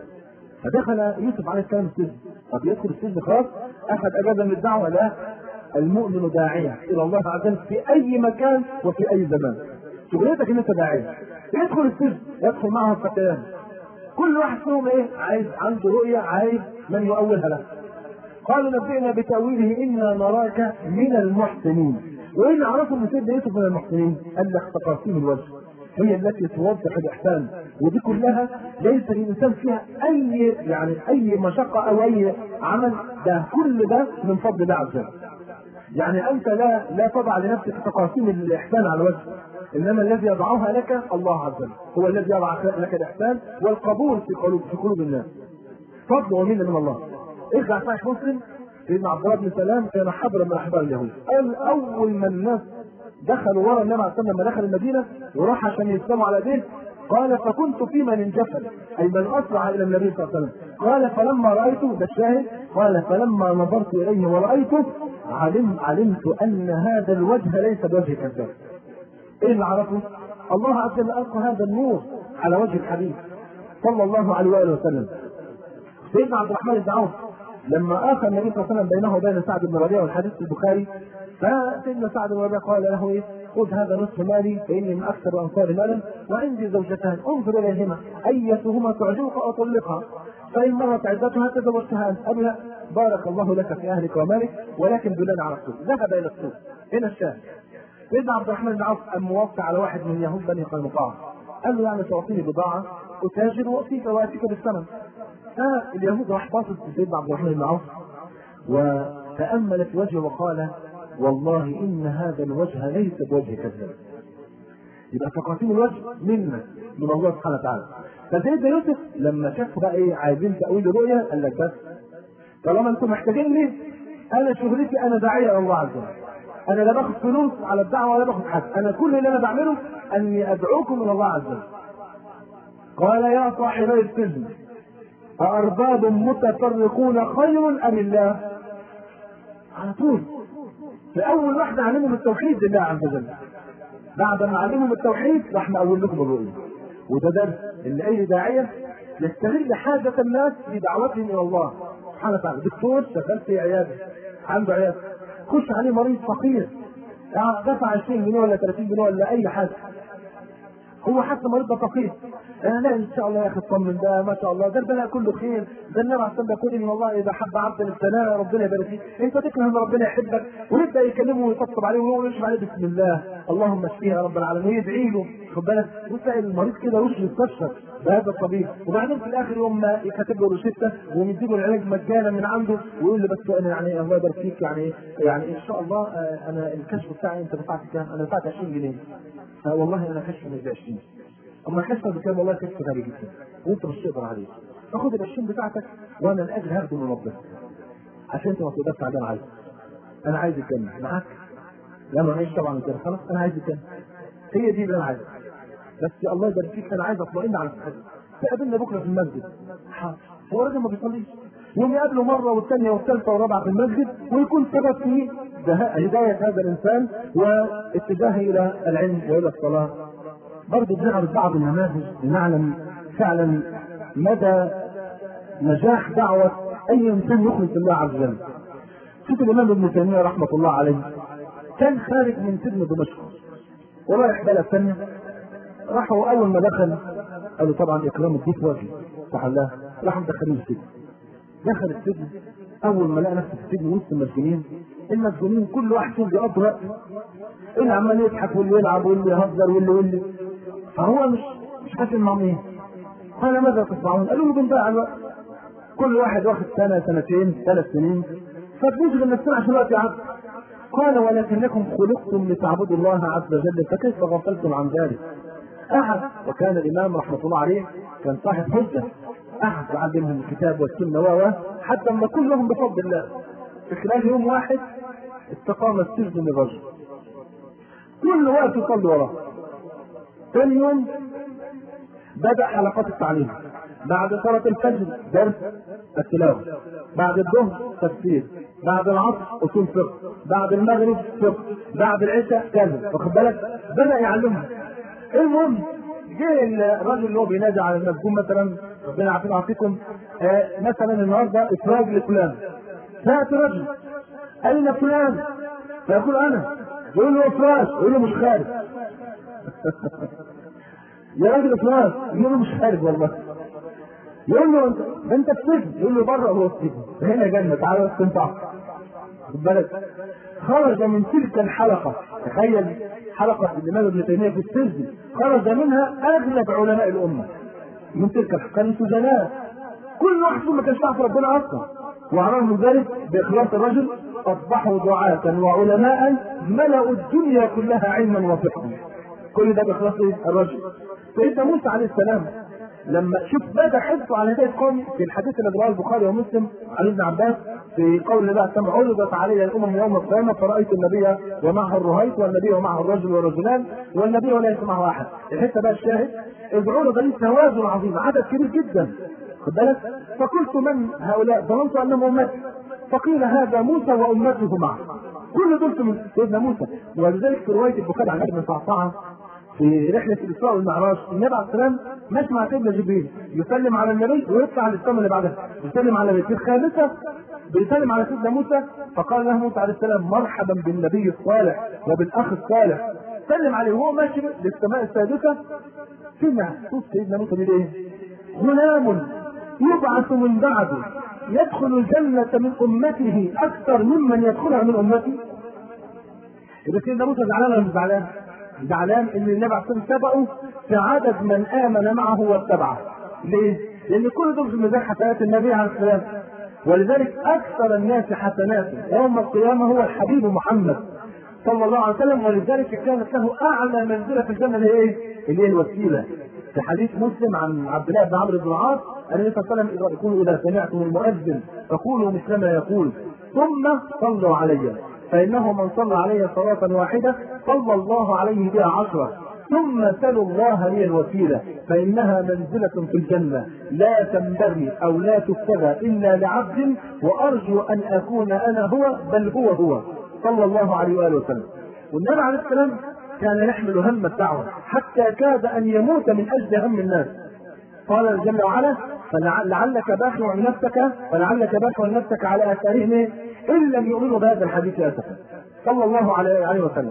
فدخل يوسف عليه السلام السجن. طب يدخل السجن خلاص؟ اخذ اجازه من الدعوه؟ لا، المؤمن داعيه الى الله عز وجل في اي مكان وفي اي زمان. شغلتك ان انت داعيه. يدخل السجن يدخل معه الفتيان، كل واحد فيهم ايه؟ عايز عنده رؤيه، عايز من يؤولها له. قالوا نبئنا بتاويله انا نراك من المحسنين. وين عرفوا ان سيدنا يوسف من المحسنين؟ قال لك تقاسيم الوجه هي التي توضح الاحسان، ودي كلها ليس للانسان فيها اي يعني اي مشقه او اي عمل، ده كل ده من فضل الله عز وجل. يعني انت لا لا تضع لنفسك تقاسيم الاحسان على الوجه، انما الذي يضعها لك الله عز وجل، هو الذي يضع لك الاحسان والقبول في قلوب في قلوب الناس. فضل ومنه من الله. ارجع صحيح مسلم سيدنا عبد الله بن سلام كان حبرا من احبار اليهود. قال اول ما الناس دخلوا ورا النبي عليه الصلاه والسلام لما دخل المدينه وراح عشان يسلموا على ايديه، قال فكنت في من انجفل، اي من اسرع الى النبي صلى الله عليه وسلم. قال فلما رايته، ده الشاهد، قال فلما نظرت اليه ورايته علم علمت ان هذا الوجه ليس بوجه كذاب. ايه اللي عرفه؟ الله عز وجل القى هذا النور على وجه الحبيب صلى الله عليه واله وسلم. سيدنا عبد الرحمن بن عوف لما آخى النبي صلى الله عليه وسلم بينه وبين سعد بن ربيعة والحديث في البخاري، فسيدنا سعد بن ربيعة قال له ايه؟ خذ هذا نصف مالي فاني من اكثر انصار مالا وعندي زوجتان، انظر اليهما ايتهما تعجبك اطلقها، فان مرت عدتها تزوجتها انت. قال لا، بارك الله لك في اهلك ومالك ولكن دلني على السوق. ذهب الى السوق. هنا الشاهد. سيدنا عبد الرحمن بن عوف قام موقع على واحد من يهود بني قينقاع، قال له يعني تعطيني بضاعه اتاجر واتيك واتيك بالثمن. فاليهود راح باصص سيدنا عبد الرحمن بن عوف وتامل في وجهه وقال والله ان هذا الوجه ليس بوجه كذاب. يبقى تقاسيم الوجه منا من الله سبحانه وتعالى. فسيدنا يوسف لما شافوا بقى ايه عايزين تاويل الرؤيا، قال لك بس طالما انتم محتاجيني انا شغلتي انا داعيه الى الله عز وجل، انا لا باخد فلوس على الدعوه ولا باخد حاجه، انا كل اللي انا بعمله اني ادعوكم الى الله عز وجل. قال يا صاحبي السجن أأرباب متفرقون خير أم الله؟ على طول في أول واحدة علمهم التوحيد لله عز وجل. بعد ما علمهم التوحيد راح نقول لكم الرؤيا. وده درس إن أي داعية يستغل حاجة الناس بدعوتهم إلى الله سبحانه وتعالى. دكتور شغال في عيادة، عنده عيادة، خش عليه مريض فقير دفع عشرين جنيه ولا ثلاثين جنيه ولا أي حاجة، هو حتى مريض ده فقير، آه لا ان شاء الله يا اخي اطمن، ده ما شاء الله ده البلاء كله خير، ده النبي عليه الصلاه والسلام يقول والله اذا حب عبد الابتلاء ربنا يبارك فيه، انت تكره ان ربنا يحبك ويبدا يكلمه ويطبطب عليه ويقول عليه بسم الله اللهم اشفيها يا رب العالمين ويدعي له، خد بالك، وتلاقي المريض كده وشه يستشفى بهذا الطبيب، وبعدين في الاخر يوم ما يكتب له روشته ويديله العلاج مجانا من عنده ويقول له بس انا يعني الله يبارك فيك يعني يعني ان شاء الله آه انا الكشف بتاعي انت دفعت كام؟ انا دفعت عشرين جنيه. آه والله انا كشف مش ب عشرين. اما الكشف بكام؟ والله كشف غالي جدا وانت مش تقدر عليه. فخد ال عشرين بتاعتك وانا الاجر هاخده من ربنا. عشان انت ما تقدرش على انا عايز. انا عايز الجنه معاك. لا ما عايش طبعا الجنه خلاص انا عايز الجنه. هي دي اللي انا عايزها. بس الله يبارك فيك انا عايز اطمئن على صحتي. تقابلنا بكره في المسجد. حاضر. هو راجل ما بيصليش. يوم يقابله مره والثانيه والثالثه والرابعه في المسجد ويكون سبب في هدايه هذا الانسان واتجاهه الى العلم والى الصلاه. برضه بنعرض بعض النماذج لنعلم فعلا مدى نجاح دعوه اي انسان يخلص الله عز وجل. شوف الامام ابن تيميه رحمه الله عليه كان خارج من سجن دمشق ورايح بلد ثانيه. راحوا اول ما دخل قالوا طبعا اكرام الضيف واجب صح الله، راحوا مدخلين السجن. دخل السجن اول ما لقى نفسه في السجن وسط المسجونين، المسجونين كل واحد فيهم بيقضي وقت اللي عمال يضحك واللي يلعب واللي يهزر واللي واللي فهو مش مش حاسس معهم ايه. قال ماذا تصنعون؟ قالوا له بنضيع الوقت. كل واحد واخد سنه سنتين ثلاث سنين فبنشغل نفسنا عشان الوقت يعدي. قال ولكنكم خلقتم لتعبدوا الله عز وجل فكيف غفلتم عن ذلك؟ أحد وكان الإمام رحمة الله عليه كان صاحب حجة، أحد علمهم الكتاب والسنة و حتى ما كلهم بفضل الله في خلال يوم واحد استقام السجن من الرجل كل وقت يصلي وراه. ثاني يوم بدأ حلقات التعليم، بعد صلاة الفجر درس التلاوة، بعد الظهر تفسير، بعد العصر أصول فقه، بعد المغرب فقه، بعد العشاء كذا، واخد بالك؟ بدأ يعلمهم. المهم جه الراجل اللي هو بينادي على المسجون مثلا ربنا يعافينا ويعافيكم آه مثلا النهارده افراج لفلان، فاتي رجل اين فلان؟ فيقول انا، يقول له افراج، يقول له مش خارج. يا راجل افراج، يقول له مش خارج والله. يقول له انت انت في السجن، يقول له بره هو السجن، هنا جنه تعالى استمتع. خد بالك؟ خرج من تلك الحلقه، تخيل حلقه الامام ابن تيميه في السجن، خرج منها اغلب علماء الامه من تلك الحلقه، كانوا سجناء كل واحد فيهم ما كانش يعرف ربنا اصلا، وعلى من ذلك باخلاص الرجل اصبحوا دعاة وعلماء ملأوا الدنيا كلها علما وفقها. كل ده باخلاص الرجل. سيدنا موسى عليه السلام لما شوف بدا حرصه على هدايه قوم في الحديث اللي رواه البخاري ومسلم عن ابن عباس في قول الله تعالى عرضت علي الامم يوم القيامه فرايت النبي ومعه الرهيط والنبي ومعه الرجل ورجلان والنبي وليس معه احد. الحته بقى الشاهد اذ عرض لي سواد عظيم عدد كبير جدا، خد بالك؟ فقلت من هؤلاء؟ ظننت انهم امتي، فقيل هذا موسى وامته معه. كل دول من سيدنا موسى. ولذلك في روايه البخاري عن ابن صعصعه في رحله الاسراء والمعراج النبي عليه السلام ماشي مع سيدنا جبريل يسلم على النبي ويطلع للسماء اللي بعدها يسلم على النبي. في الخامسه بيسلم على سيدنا موسى فقال له موسى عليه السلام مرحبا بالنبي الصالح وبالاخ الصالح، سلم عليه وهو ماشي للسماء السادسه. سمع صوت سيدنا موسى بيقول ايه؟ غلام يبعث من بعده يدخل الجنه من امته اكثر ممن يدخلها من امتي. يبقى سيدنا موسى زعلان ولا مش زعلان؟ زعلان ان النبي عليه الصلاه والسلام سبقه في عدد من امن معه واتبعه. ليه؟ لان كل دول في ميزان حسنات النبي عليه السلام، ولذلك اكثر الناس حسناتا يوم القيامه هو الحبيب محمد صلى الله عليه وسلم، ولذلك كانت له اعلى منزله في الجنه اللي هي ايه؟ اللي هي الوسيله. في حديث مسلم عن عبد الله بن عمرو بن العاص ان النبي صلى الله عليه وسلم يقول اذا سمعتم المؤذن فقولوا مثل ما يقول ثم صلوا علي فإنه من صلى علي صلاة واحدة صلى الله عليه بها عشرة ثم سلوا الله لي الوسيلة فإنها منزلة في الجنة لا تنبغي أو لا تكتبى إلا لعبد وأرجو أن أكون أنا هو بل هو هو صلى الله عليه وآله وسلم. والنبي عليه السلام كان يحمل هم الدعوة حتى كاد أن يموت من أجل هم الناس. قال جل وعلا فلعلك باخع نفسك فلعلك باخع نفسك على اثارهم ان لم يؤمنوا بهذا الحديث اسفا صلى الله عليه وسلم.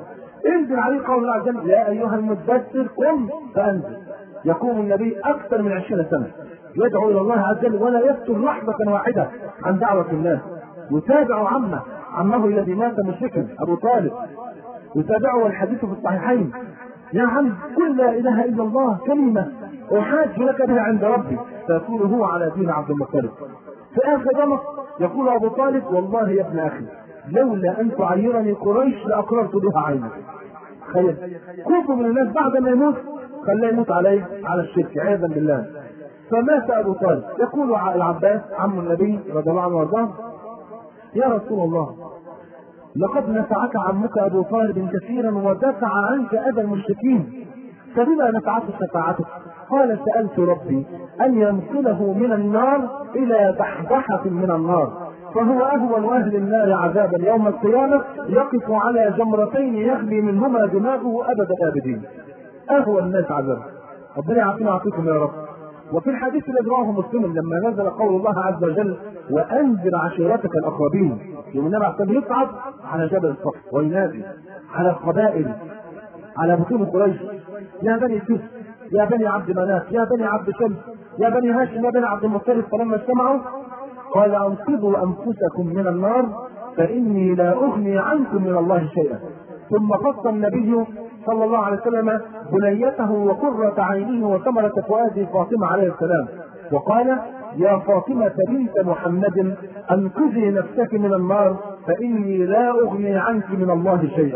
انزل عليه قول الله عز وجل يا ايها المدثر قم فانزل. يقوم النبي اكثر من عشرين سنه يدعو الى الله عز وجل ولا يفتر لحظه واحده عن دعوه الناس. يتابع عمه عمه الذي مات مشركا ابو طالب، يتابعه والحديث في الصحيحين. يا عم قل لا اله الا الله كلمه احاج لك بها عند ربي، فيقول هو على دين عبد المطلب. في اخر رمق يقول ابو طالب والله يا ابن اخي لولا ان تعيرني قريش لاقررت بها عينك. تخيل خوف من الناس بعد ما يموت خلاه يموت عليه على الشرك عياذا بالله. فمات ابو طالب. يقول العباس عم النبي رضي الله عنه وارضاه يا رسول الله لقد نفعك عمك ابو طالب كثيرا ودفع عنك اذى المشركين، فبما نفعته شفاعتك؟ قال سالت ربي ان ينقله من النار الى بحبحه من النار، فهو اهون اهل النار عذابا يوم القيامه يقف على جمرتين يغلي منهما دماغه ابد الابدين. اهون الناس عذابا. ربنا يعافينا ويعافيكم يا رب. وفي الحديث الذي رواه مسلم لما نزل قول الله عز وجل وانذر عشيرتك الاقربين، يوم النبي عليه الصلاه يصعد على جبل الصف وينادي على القبائل على بطون قريش يا بني كس يا بني عبد مناف يا بني عبد شمس يا بني هاشم يا بني عبد المطلب. فلما اجتمعوا قال انقذوا انفسكم من النار فاني لا اغني عنكم من الله شيئا. ثم خص النبي صلى الله عليه وسلم بنيته وقرة عينه وثمرة فؤاده فاطمة عليه السلام وقال يا فاطمة بنت محمد انقذي نفسك من النار فاني لا اغني عنك من الله شيئا.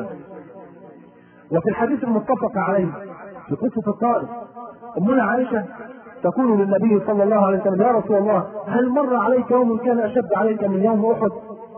وفي الحديث المتفق عليه في قصة الطائف امنا عائشة تقول للنبي صلى الله عليه وسلم يا رسول الله هل مر عليك يوم كان اشد عليك من يوم احد؟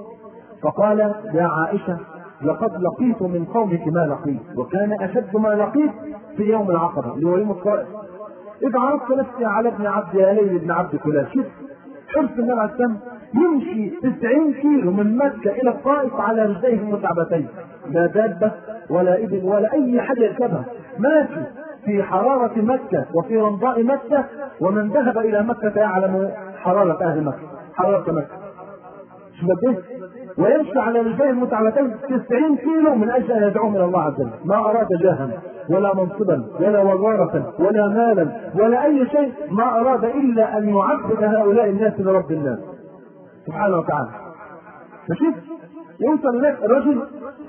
فقال يا عائشة لقد لقيت من قومك ما لقيت وكان اشد ما لقيت في يوم العقبة اللي هو يوم الطائف، اذ عرضت نفسي على ابن عبد ياليل بن عبد كلاب. شوف حرص النبي عليه السلام يمشي تسعين كيلو من مكة الى الطائف على رجليه المتعبتين، لا دابة ولا ابل ولا اي حاجة يركبها، ماشي في حرارة مكة وفي رمضاء مكة، ومن ذهب الى مكة يعلم حرارة اهل مكة حرارة مكة شو بده ويمشي على رجليه المتعبتين تسعين كيلو من اجل ان يدعوهم الى الله عز وجل. ما اراد جاها ولا منصبا ولا وزارة ولا مالا ولا اي شيء، ما اراد الا ان يعبد هؤلاء الناس لرب الناس سبحانه وتعالى. فشوف يوصل هناك رجل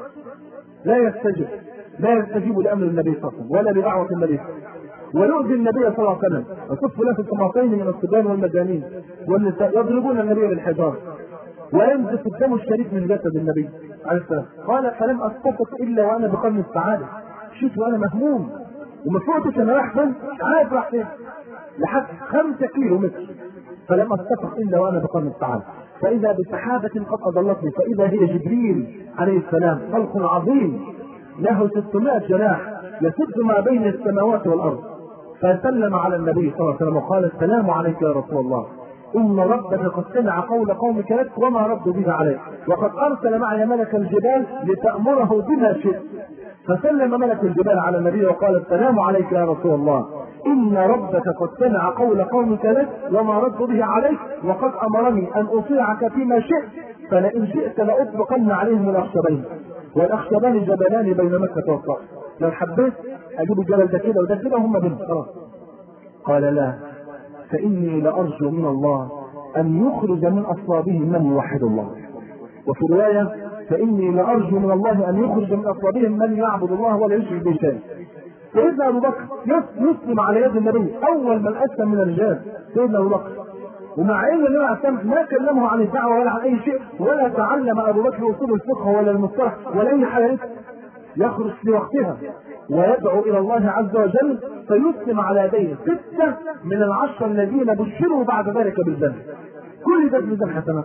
لا يستجب لا يستجيب لامر النبي صلى الله عليه وسلم ولا لدعوة النبي ويؤذي النبي صلى الله عليه وسلم وصف له الطماطين من الصبيان والمجانين والنساء يضربون النبي بالحجار وينزف الدم الشريف من جسد النبي عليه السلام. قال فلم استفق الا وانا بقرن السعاده. شفت وانا مهموم وما فوتش انا رايح فين مش عارف رايح فين لحد خمسة كيلو متر، فلم استفق الا وانا بقرن السعاده. فاذا بسحابه قد اضلتني فاذا هي جبريل عليه السلام خلق عظيم له ستمائة جناح يسد ما بين السماوات والارض. فسلم على النبي صلى الله عليه وسلم وقال السلام عليك يا رسول الله إن ربك قد سمع قول قومك لك وما ردوا به عليك وقد أرسل معي ملك الجبال لتأمره بما شئت. فسلم ملك الجبال على النبي وقال السلام عليك يا رسول الله إن ربك قد سمع قول قومك لك وما ردوا به عليك وقد أمرني أن أطيعك فيما شئت فلئن شئت لأطلقن عليهم الأخشبين والأخشبان جبلان بين مكة والطائف. لو حبيت أجيب الجبل ده كده وده كده وهم بين خلاص. قال لا فإني لأرجو من الله أن يخرج من أصلابهم من يوحد الله. وفي رواية فإني لأرجو من الله أن يخرج من أصلابهم من يعبد الله ولا يشرك به شيئا. سيدنا أبو بكر يسلم على يد النبي أول من أسلم من الرجال سيدنا أبو بكر، ومع أن النبي عليه الصلاة والسلام ما كلمه عن الدعوة ولا عن أي شيء ولا تعلم أبو بكر أصول الفقه ولا المصطلح ولا أي حاجة، يخرج في وقتها ويدعو الى الله عز وجل فيسلم على يديه ستة من العشرة الذين بشروا بعد ذلك بالجنة. كل ده في ميزان حسنات.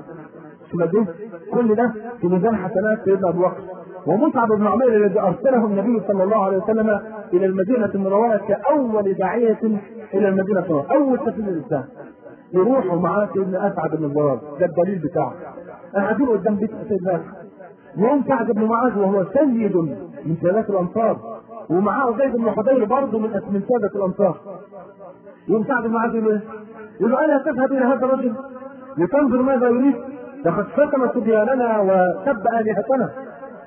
كل ده في ميزان حسنات سيدنا ابو بكر. ومصعب بن عمير الذي ارسله النبي صلى الله عليه وسلم الى المدينة المنورة كاول داعية الى المدينة المنورة، اول تسليم الاسلام يروحوا معاه سيدنا اسعد بن الضرار، ده الدليل بتاعه. قاعدين قدام بيت سيدنا يوم سعد بن معاذ وهو سيد من سادات الانصار، ومعاه زيد بن حضير برضه من من سادة الانصار. يوم سعد بن معاذ يقول يقول له الا تذهب الى هذا الرجل لتنظر ماذا يريد؟ لقد شتم صبياننا وسب الهتنا.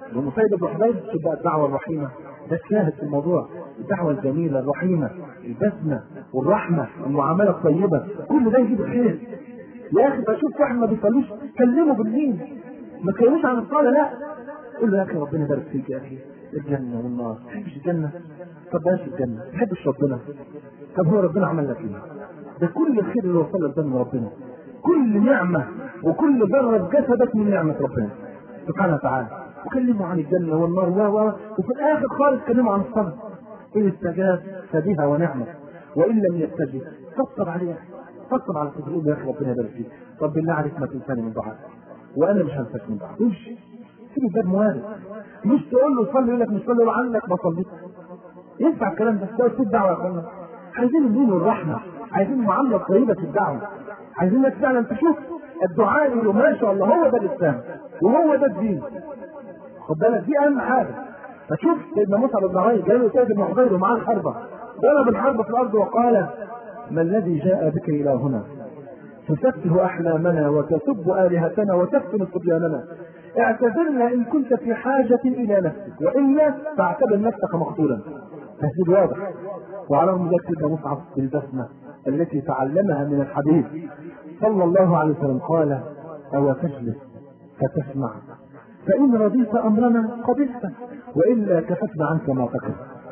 ومسيد بن حضير شوف بقى الدعوه الرحيمه، ده الشاهد في الموضوع، الدعوه الجميله الرحيمه البسمه والرحمه المعامله الطيبه، كل ده يجيب الخير. يا اخي بشوف واحد ما بيصليش كلمه بالليل، ما تكلموش عن الصلاه، لا قول له يا اخي ربنا يبارك فيك يا اخي، الجنه والنار، ما تحبش الجنه؟ طب بلاش الجنه، ما تحبش ربنا؟ طب هو ربنا عمل لك ايه؟ ده كل الخير اللي وصل لك ده من ربنا، كل نعمه وكل ذره في جسدك من نعمه ربنا سبحانه وتعالى. وكلموا عن الجنه والنار و وفي الاخر خالص كلموا عن الصلاه. ان استجاب فبها ونعمه، وان لم يستجب طبطب عليه، طبطب على صدره يا اخي ربنا يبارك فيك، طب بالله عليك ما تنساني من دعائك وانا مش هنساك من دعائك. امشي سيب الباب موارد، مش تقول له صلي يقول لك مش صلي عنك ما صليت. ينفع الكلام ده؟ ده اسلوب دعوه يا اخوانا. عايزين الدين والرحمه، عايزين معامله طيبه في الدعوه، عايزين الناس فعلا تشوف الدعاء يقولوا ما شاء الله هو ده الاسلام وهو ده الدين. خد بالك دي اهم حاجه. فتشوف سيدنا مصعب بن عمير جاي له سيد بن حضير ومعاه الحربه، ضرب الحربه في الارض وقال ما الذي جاء بك الى هنا؟ تسفه احلامنا وتسب الهتنا وتفتن صبياننا، اعتذرنا ان كنت في حاجه الى نفسك والا فاعتبر نفسك مقتولا. تهديد واضح. وعلى ذلك سيدنا مصعب بالبسمه التي تعلمها من الحبيب صلى الله عليه وسلم قال او تجلس فتسمع فان رضيت امرنا قبلت والا كففنا عنك ما تكره.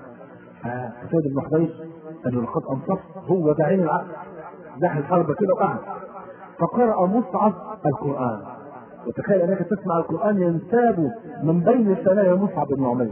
سيد بن حضير قال له لقد انصفت، هو ده عين العقل، داخل الحرب كده وقعد. فقرأ مصعب القرآن، وتخيل انك تسمع القرآن ينساب من بين ثنايا مصعب بن عمير.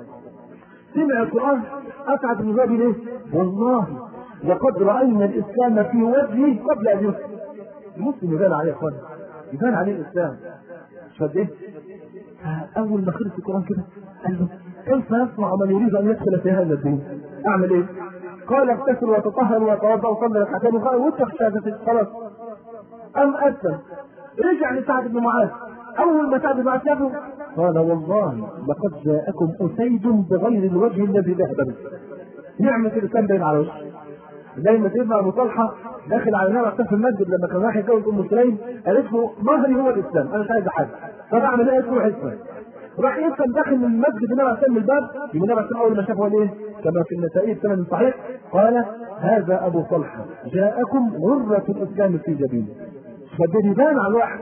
سمع القرآن اسعد بن جابر ليه؟ والله لقد رأينا الاسلام في وجهه قبل ان يسلم. المسلم يبان عليه يا اخوان، يبان عليه الاسلام. مش قد ايه؟ اول ما خلص القرآن كده قال له كيف يسمع من يريد ان يدخل في هذا الدين؟ اعمل ايه؟ قال اغتسل وتطهر وتوضا وصلي ركعتين وقال واتق شهادتين خلاص. ام اسلم، رجع لسعد بن معاذ. اول ما سعد بن معاذ شافه قال والله لقد جاءكم اسيد بغير الوجه الذي ذهب به. نعمه الاسلام باين على وجهه. زي ما سيدنا ابو طلحه داخل على النبي عليه في المسجد لما كان رايح يتجوز ام سليم، قالت له مهري هو الاسلام، انا مش عايز حاجه. طب اعمل ايه؟ اسمه حسن. راح يسلم داخل من المسجد النبي عليه من الباب، يبقى النبي عليه اول ما شافه قال ايه؟ كما في النسائي بسند صحيح قال هذا ابو طلحه جاءكم غره الاسلام في جبينه. فده يبان على الواحد.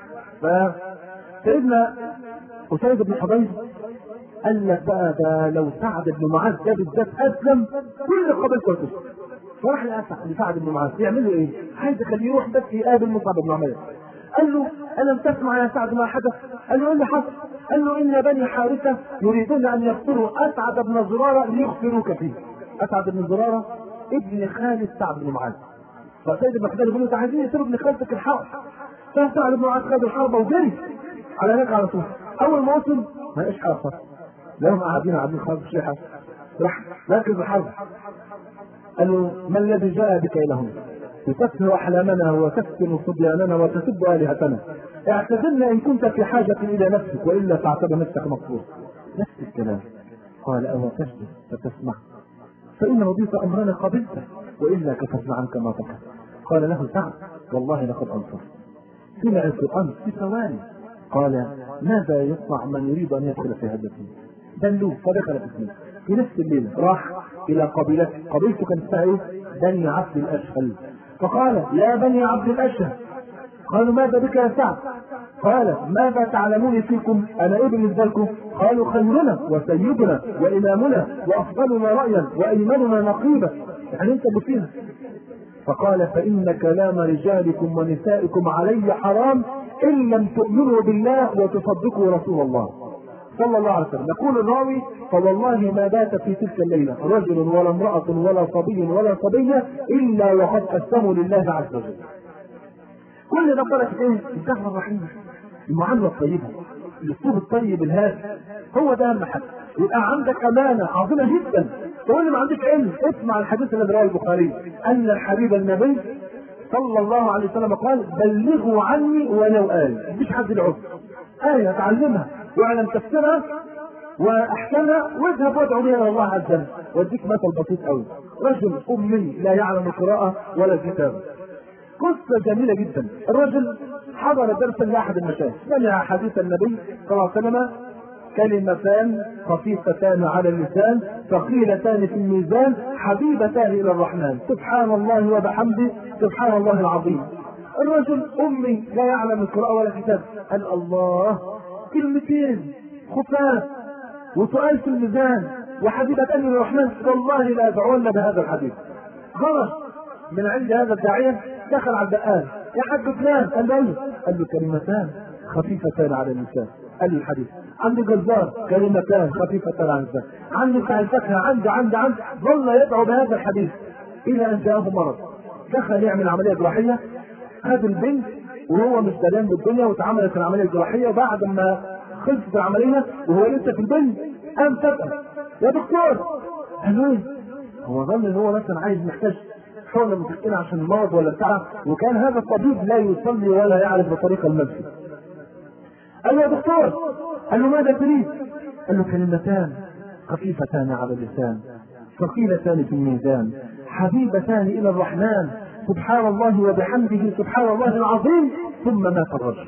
فسيدنا اسيد بن حضير قال لك بقى ده لو سعد بن معاذ ده بالذات اسلم كل قبيلته تسلم. فراح لسعد بن معاذ يعمل له ايه؟ عايز يخليه يروح بس يقابل مصعب بن عمير. قال له الم تسمع يا سعد ما حدث؟ قال له ايه اللي حصل؟ قال له ان بني حارثه يريدون ان يقتلوا اسعد بن زراره ليخبروك فيه. اسعد بن زراره ابن خالد سعد بن معاذ. فسيد بن حضير يقول له عايزين يقتلوا ابن خالتك الحرب. فسعد بن معاذ خد الحربه وجري على هناك على طول. اول ما وصل ما لقاش حاجه خالص، لهم قاعدين قاعدين خالص مش حاجه. راح ركز الحرب قال له ما الذي جاء بك الى هنا؟ تسفه احلامنا وتفتن صبياننا وتسب الهتنا، اعتذرنا ان كنت في حاجه الى نفسك والا تعتبر نفسك مقصود. نفس الكلام. قال او تجلس فتسمع فان رضيت امرنا قبلته والا كففنا عنك ما تكره. قال له سعد والله لقد انصرت. سمع القران في ثواني. قال ماذا يصنع من يريد ان يدخل في هذا الدين؟ دلوه فدخل في الدين. في نفس الليله راح الى قبيلته، قبيلته كانت اسمها ايه؟ بني عبد الاشهل. فقال يا بني عبد الاشهل. قالوا ماذا بك يا سعد؟ قال ماذا تعلمون فيكم؟ انا ايه بالنسبه لكم؟ قالوا خيرنا وسيدنا وامامنا وافضلنا رايا وايمننا نقيبا. يعني انت بفينا. فقال فان كلام رجالكم ونسائكم علي حرام ان لم تؤمنوا بالله وتصدقوا رسول الله صلى الله عليه وسلم. يقول الراوي فوالله ما بات في تلك الليله رجل ولا امراه ولا صبي ولا صبيه الا وقد اسلموا لله عز وجل. كل ده طلع ايه؟ الدعوه الرحيمه، المعامله الطيبه، الاسلوب الطيب الهادي، هو ده اهم حاجه. يبقى عندك امانه عظيمه جدا. تقول لي ما عندك علم، اسمع الحديث الذي رواه البخاري ان الحبيب النبي صلى الله عليه وسلم قال بلغوا عني ولو آية. مفيش حد له عذر. آية تعلمها واعلم تفسيرها واحكامها واذهب وادعو بها الى الله عز وجل. واديك مثل بسيط قوي. رجل امي لا يعلم القراءة ولا الكتابة. قصة جميلة جدا. الرجل حضر درسا لاحد المشايخ، سمع حديث النبي صلى الله عليه وسلم كلمتان خفيفتان على اللسان ثقيلتان في الميزان حبيبتان الى الرحمن. سبحان الله وبحمده سبحان الله العظيم. الرجل امي لا يعلم القراءة ولا كتاب، قال الله كلمتين خفاف وسؤال في الميزان وحبيبتان الى الرحمن، والله لا ادعون بهذا الحديث. خرج من عند هذا الداعية دخل على البقال، يا حاج فلان، قال له قال له كلمتان خفيفتان على اللسان، قال له الحديث. عنده جزار كلمتان خفيفتان على اللسان، عنده بتاع الفاكهه، عنده عنده عنده ظل يدعو بهذا الحديث الى ان جاءه مرض. دخل يعمل عمليه جراحيه، خد البنت وهو مش دلان بالدنيا، واتعملت العمليه الجراحيه. بعد ما خلصت العمليه وهو لسه في البنت قام فجاه يا دكتور، قال له ايه؟ هو ظن ان هو مثلا عايز محتاج حول متسكين عشان المرض ولا بتاع، وكان هذا الطبيب لا يصلي ولا يعرف بطريقه المسجد. قال له يا دكتور، قال له ماذا تريد؟ قال له كلمتان خفيفتان على اللسان ثقيلتان في الميزان حبيبتان الى الرحمن، سبحان الله وبحمده سبحان الله العظيم. ثم مات الرجل.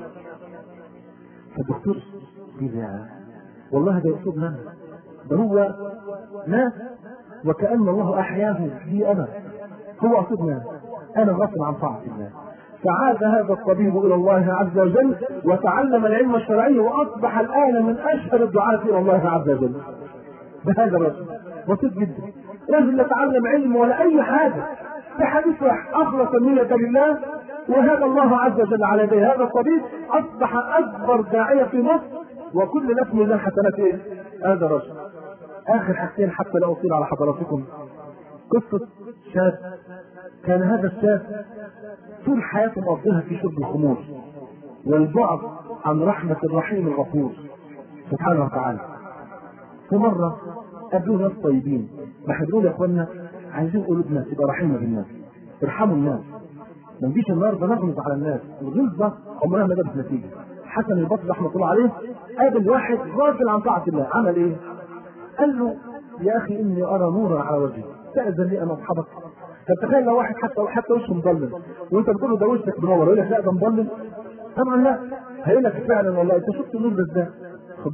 فالدكتور قال والله ده اسلوب نام، ده هو مات وكأن الله احياه لي انا، هو اصبنا انا غصب عن طاعة الله. فعاد هذا الطبيب الى الله عز وجل وتعلم العلم الشرعي، واصبح الان من اشهر الدعاة الى الله عز وجل. بهذا الرجل بسيط جدا، رجل لا تعلم علم ولا اي حاجه، في حديث واحد اخلص النية لله وهذا الله عز وجل على يديه. هذا الطبيب اصبح اكبر داعية في مصر، وكل ناس من حسنات ايه؟ هذا الرجل. اخر حاجتين حتى لا اطيل على حضراتكم، قصة شاب. كان هذا الشاب طول حياته مقضيها في شرب الخمور والبعد عن رحمة الرحيم الغفور سبحانه وتعالى. ومرة قابلوا ناس طيبين، بحضروا يا اخوانا عايزين قلوبنا تبقى رحيمة بالناس، ارحموا الناس، ما نجيش النهارده نغلظ على الناس، الغلظة عمرها ما جابت نتيجة. حسن البصري رحمة الله عليه قابل واحد غافل عن طاعة الله، عمل ايه؟ قال له يا اخي اني ارى نورا على وجهي، تأذن لي انا اصحابك؟ فتخيل لو واحد حتى حتى وشه مضلم وانت بتقول له ده وشك منور، يقول لك لا ده مضلم، طبعا لا، هيقول لك فعلا والله انت شفت النور ده ازاي؟ خد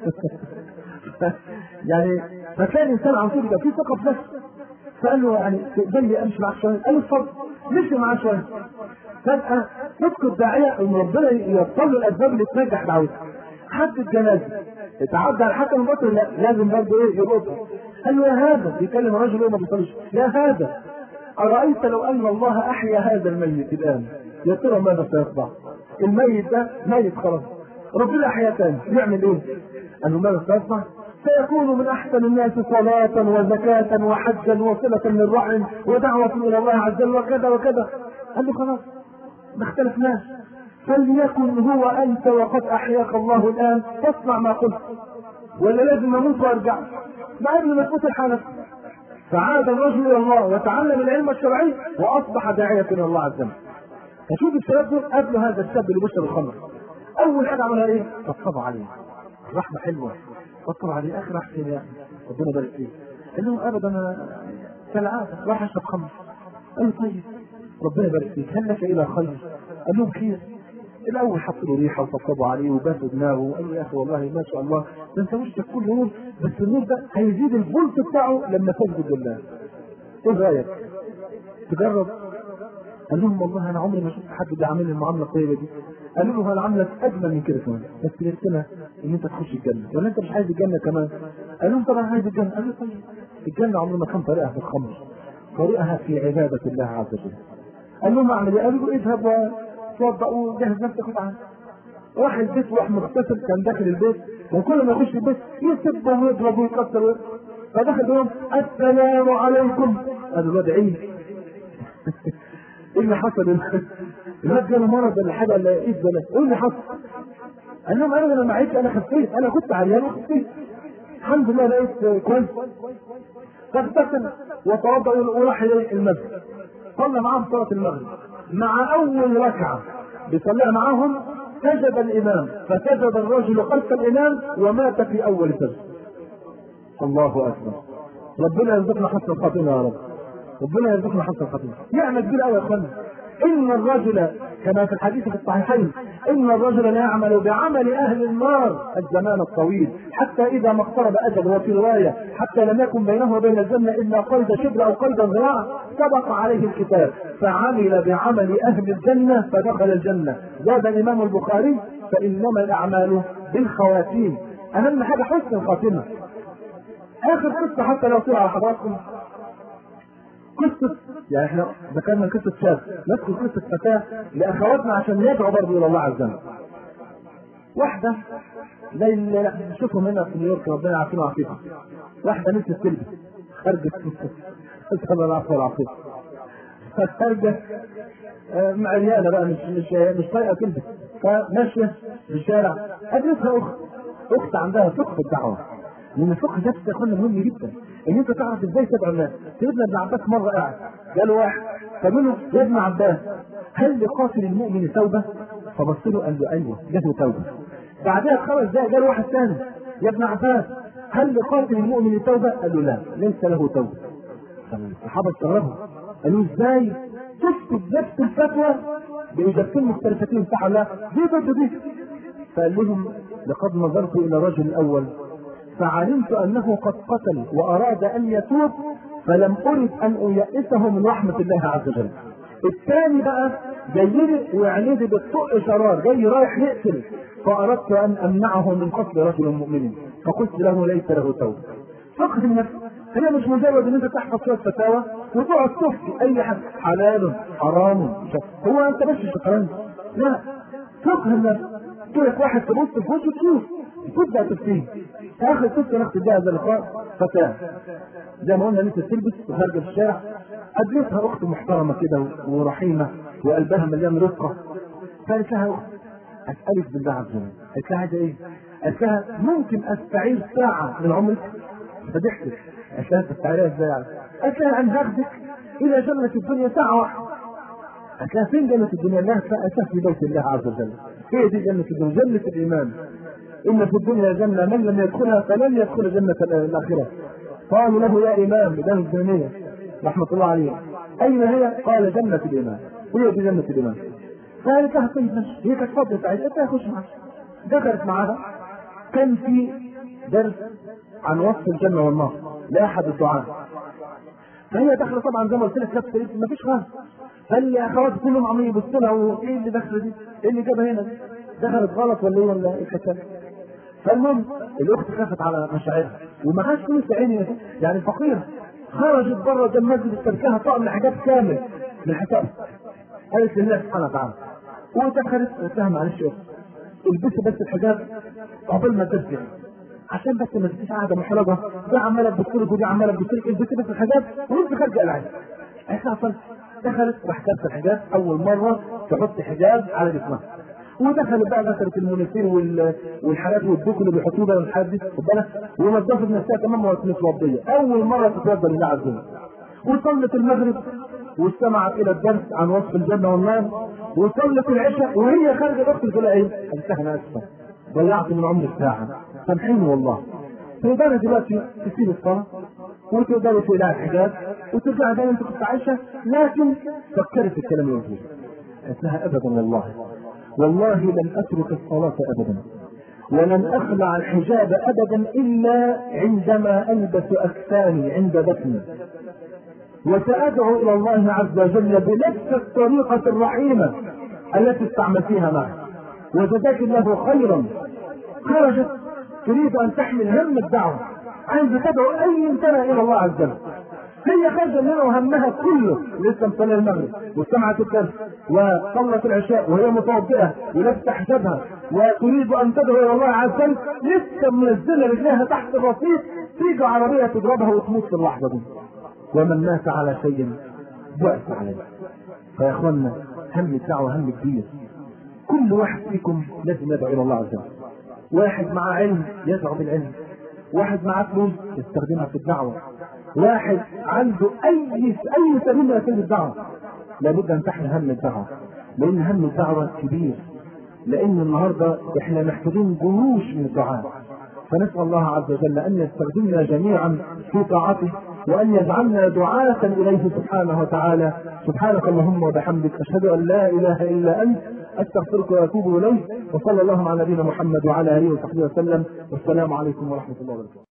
بالك يعني. فتلاقي الانسان على طول يبقى فيه ثقه في نفسه. فقال له يعني تقبل لي امشي معاك شويه؟ قال له اتفضل. مشي معاه شويه، فجاه صدق الداعيه ان ربنا يوصل له الاسباب اللي تنجح دعوته. حد الجنازه اتعدى على حكم البطل، لا لازم برضه ايه يرقصه. قال له يا هذا، بيكلم الراجل وما بيصليش، يا هذا أرأيت لو أن الله أحيا هذا الميت الآن يا ترى ماذا سيصنع؟ الميت ده ميت خلاص، ربنا أحيا تاني يعمل إيه؟ قال له ماذا سيصنع؟ سيكون من أحسن الناس صلاة وزكاة وحجا وصلة للرحم ودعوة إلى الله عز وجل وكذا وكذا. قال له خلاص ما اختلفناش، فليكن هو أنت وقد أحياك الله الآن، فاصنع ما قلت، ولا لازم أموت وأرجع؟ ما قبل ما تموت الحالة. فعاد الرجل الى الله وتعلم العلم الشرعي واصبح داعية الى الله عز وجل. فشوف الشباب دول قبل هذا الشاب اللي بيشرب الخمر، اول حاجه عملها ايه؟ طبطبوا عليه، رحمه حلوه، طبطبوا عليه، اخي راح فين يا اخي؟ ربنا يبارك فيك. قال لهم ابدا انا كالعاده راح اشرب خمر. قال له طيب ربنا يبارك فيك، هل لك الى خير؟ قال لهم خير. الاول حطوا له ريحه وطبطبوا عليه وباسوا دماغه وقال له يا اخي والله ما شاء الله ده انت وشك كله نور، بس النور ده هيزيد الفولت بتاعه لما تسجد لله. ايه رايك؟ تجرب؟ قال لهم والله انا عمري ما شفت حد بيعمل لي المعامله الطيبه دي. قالوا له هنعاملك اجمل من كده كمان، بس نفسنا ان انت تخش الجنه، ولا انت مش عايز الجنه كمان؟ قال لهم طبعا عايز الجنه. قال له طيب الجنه عمرنا ما كان طريقها في الخمر، طريقها في عباده الله عز وجل. قال لهم اعمل ايه؟ قالوا له اذهب وتوضأ وجهز نفسك وتعالى. راح البيت وراح مغتسل، كان داخل البيت وكل ما يخش البيت يسب ويضرب ويكسر. فدخل لهم السلام عليكم. قالوا الواد عيد ايه اللي حصل؟ الواد جاله مرض ولا حاجه ولا ايه ده؟ ايه اللي حصل؟ قال لهم انا لما عيت انا خفيت، انا كنت عريان وخفيت الحمد لله لقيت كويس. فاغتسل وتوضأ وراح المسجد، صلى معاهم صلاه المغرب. مع اول ركعه بيصليها معاهم سجد الامام، فسجد الرجل خلف الامام ومات في اول سجد. الله اكبر. ربنا يرزقنا حسن الخاتمه يا رب، ربنا يرزقنا حسن الخاتمه. نعمه كبيره قوي يا اخوانا ان الرجل كما في الحديث في الصحيحين ان الرجل لا يعمل بعمل اهل النار الزمان الطويل حتى اذا ما اقترب اجله، وفي روايه حتى لم يكن بينه وبين الجنه الا قيد شبر او قيد ذراع سبق عليه الكتاب فعمل بعمل اهل الجنه فدخل الجنه. زاد الامام البخاري فانما الاعمال بالخواتيم، اهم حاجه حسن الخاتمه. اخر قصه حتى لو طلع على حضراتكم قصه، يعني احنا ذكرنا قصه شاب، نذكر قصه فتاه لاخواتنا عشان ندعو برضه الى الله عز وجل. واحده زي اللي بنشوفهم هنا في نيويورك ربنا يعافينا ويعافيكم، واحده نسيت تلبس خرجت اسال الله العفو والعافيه خرجت معريانه بقى مش مش مش طايقه تلبس، فماشيه في الشارع قابلتها اخت اخت عندها فقه الدعوه، لان الفقه ده يكون مهم جدا ان انت تعرف ازاي تدعو الناس. سيدنا ابن عباس مره قاعد قال واحد فمنه يا ابن عباس هل لقاتل المؤمن توبه؟ فبص له قال له ايوه له توبه. بعدها بخمس دقائق قال واحد ثاني يا ابن عباس هل لقاتل المؤمن توبه؟ قال له لا ليس له توبه. الصحابه استغربوا قالوا ازاي تثبت نفس الفتوى باجابتين مختلفتين صح ولا لا؟ دي ضد دي. فقال لهم لقد نظرت الى الرجل الاول فعلمت انه قد قتل واراد ان يتوب فلم ارد ان ايئسه من رحمه الله عز وجل. الثاني بقى جاي لي ويعني لي بالطق شرار جاي رايح يقتل فاردت ان امنعه من قتل رجل مؤمن فقلت له ليس له توبه. فقه النفس هي مش مجرد ان انت تحفظ شويه فتاوى وتقعد تفتي اي حاجه حلال حرام هو انت ماشي شطرنج، لا فقه النفس كده واحد تبص في وشه تشوف تبدا تفتيه. اخر قصه ناخد بها هذا اللقاء فتاه زي ما قلنا لسه تلبس وخارجه في الشارع، قابلتها اخت محترمه كده ورحيمه وقلبها مليان رقه، قالت لها اخت اسالك بالله عز وجل، قالت لها عايزه ايه؟ قالت لها ممكن استعير ساعه من عمرك؟ فضحكت قالت لها تستعيرها ازاي يعني؟ قالت لها ان هاخدك الى جنه الدنيا ساعه واحده. قالت لها فين جنه الدنيا؟ لها فاتت في بيت الله عز وجل. هي دي جنه الدنيا، جنه الايمان. ان في الدنيا جنه من لم يدخلها فلن يدخل جنه الاخره. قالوا له يا امام بدان الدنيا رحمه الله عليه اين هي؟ قال جنه الايمان. هي دي جنه الايمان. قالت لها طيب ماشي، هي كانت فاضيه سعيده قالت لها خش معاها. دخلت معاها كان في درس عن وصف الجنه والنار لاحد الدعاة. فهي داخله طبعا زي ما قلت لك لابسه ما فيش خالص. قال لي اخواتي كلهم عمالين يبصوا لها وايه اللي داخله دي؟ ايه اللي جابها هنا دي؟ دخلت غلط ولا ايه ولا ايه الحكايه؟ فالمهم الاخت خافت على مشاعرها ومعهاش فلوس عيني يعني فقيره، خرجت بره ده المسجد استركها طقم حاجات كامل من حسابها. قالت لله سبحانه وتعالى ودخلت قلت لها معلش اخت البسي بس الحجاب قبل ما تسجد عشان بس ما تبقيش قاعده محرجه، دي عماله تبصلك ودي عماله تبصلك، البسي بس الحجاب وانت خارجه العين. قالت دخلت راح لابسه الحجاب اول مره تحط حجاب على جسمها، ودخلت بقى دخلت المونيتير والحاجات والدوك اللي بيحطوه ده والحاجات دي خد بالك، ونظفت نفسها تمام وقت متوضيه اول مره تتوضا لله عز وجل، وصلت المغرب واستمعت الى الدرس عن وصف الجنه والنار، وصلت العشاء وهي خارجه الاخت تقول ايه؟ قالت لها انا اسفه ضيعت من عمري ساعه سامحيني والله. تقدري دلوقتي تسيب الصلاه وتقدري تقلعي الحجاب وترجعي زي ما انت كنت عايشه، لكن فكري في الكلام اللي قلته. قالت لها ابدا والله والله لن اترك الصلاه ابدا ولن اخلع الحجاب ابدا الا عندما البس اكفاني عند بطني، وسادعو الى الله عز وجل بنفس الطريقه الرحيمه التي استعملتيها معي وجزاك الله خيرا. خرجت تريد ان تحمل هم الدعوه، عايزه تدعو اي انسان الى الله عز وجل. هي خارجه منها وهمها كله لسه مصليه المغرب واستمعت الدرس وصلت العشاء وهي متوضئه ولابسه حجابها وتريد ان تدعو الى الله عز وجل، لسه منزله رجليها تحت الرصيف تيجي عربيه تضربها وتموت في اللحظه دي. ومن مات على شيء بعث عليه. فيا اخوانا هم الدعوه هم كبير، كل واحد فيكم لازم يدعو الى الله عز وجل. واحد مع علم يدعو بالعلم، واحد معاه فلوس يستخدمها في الدعوه، واحد عنده اي اي سبيل من اسباب الدعوه. لابد ان تحمل هم الدعوه، لان هم الدعوه كبير، لان النهارده احنا محتاجين جيوش من الدعاء. فنسال الله عز وجل ان يستخدمنا جميعا في طاعته وأن يجعلنا دعاة إليه سبحانه وتعالى. سبحانك اللهم وبحمدك، أشهد أن لا إله إلا أنت، أستغفرك وأتوب إليك. وصلى الله على نبينا محمد وعلى آله وصحبه وسلم، والسلام عليكم ورحمة الله وبركاته.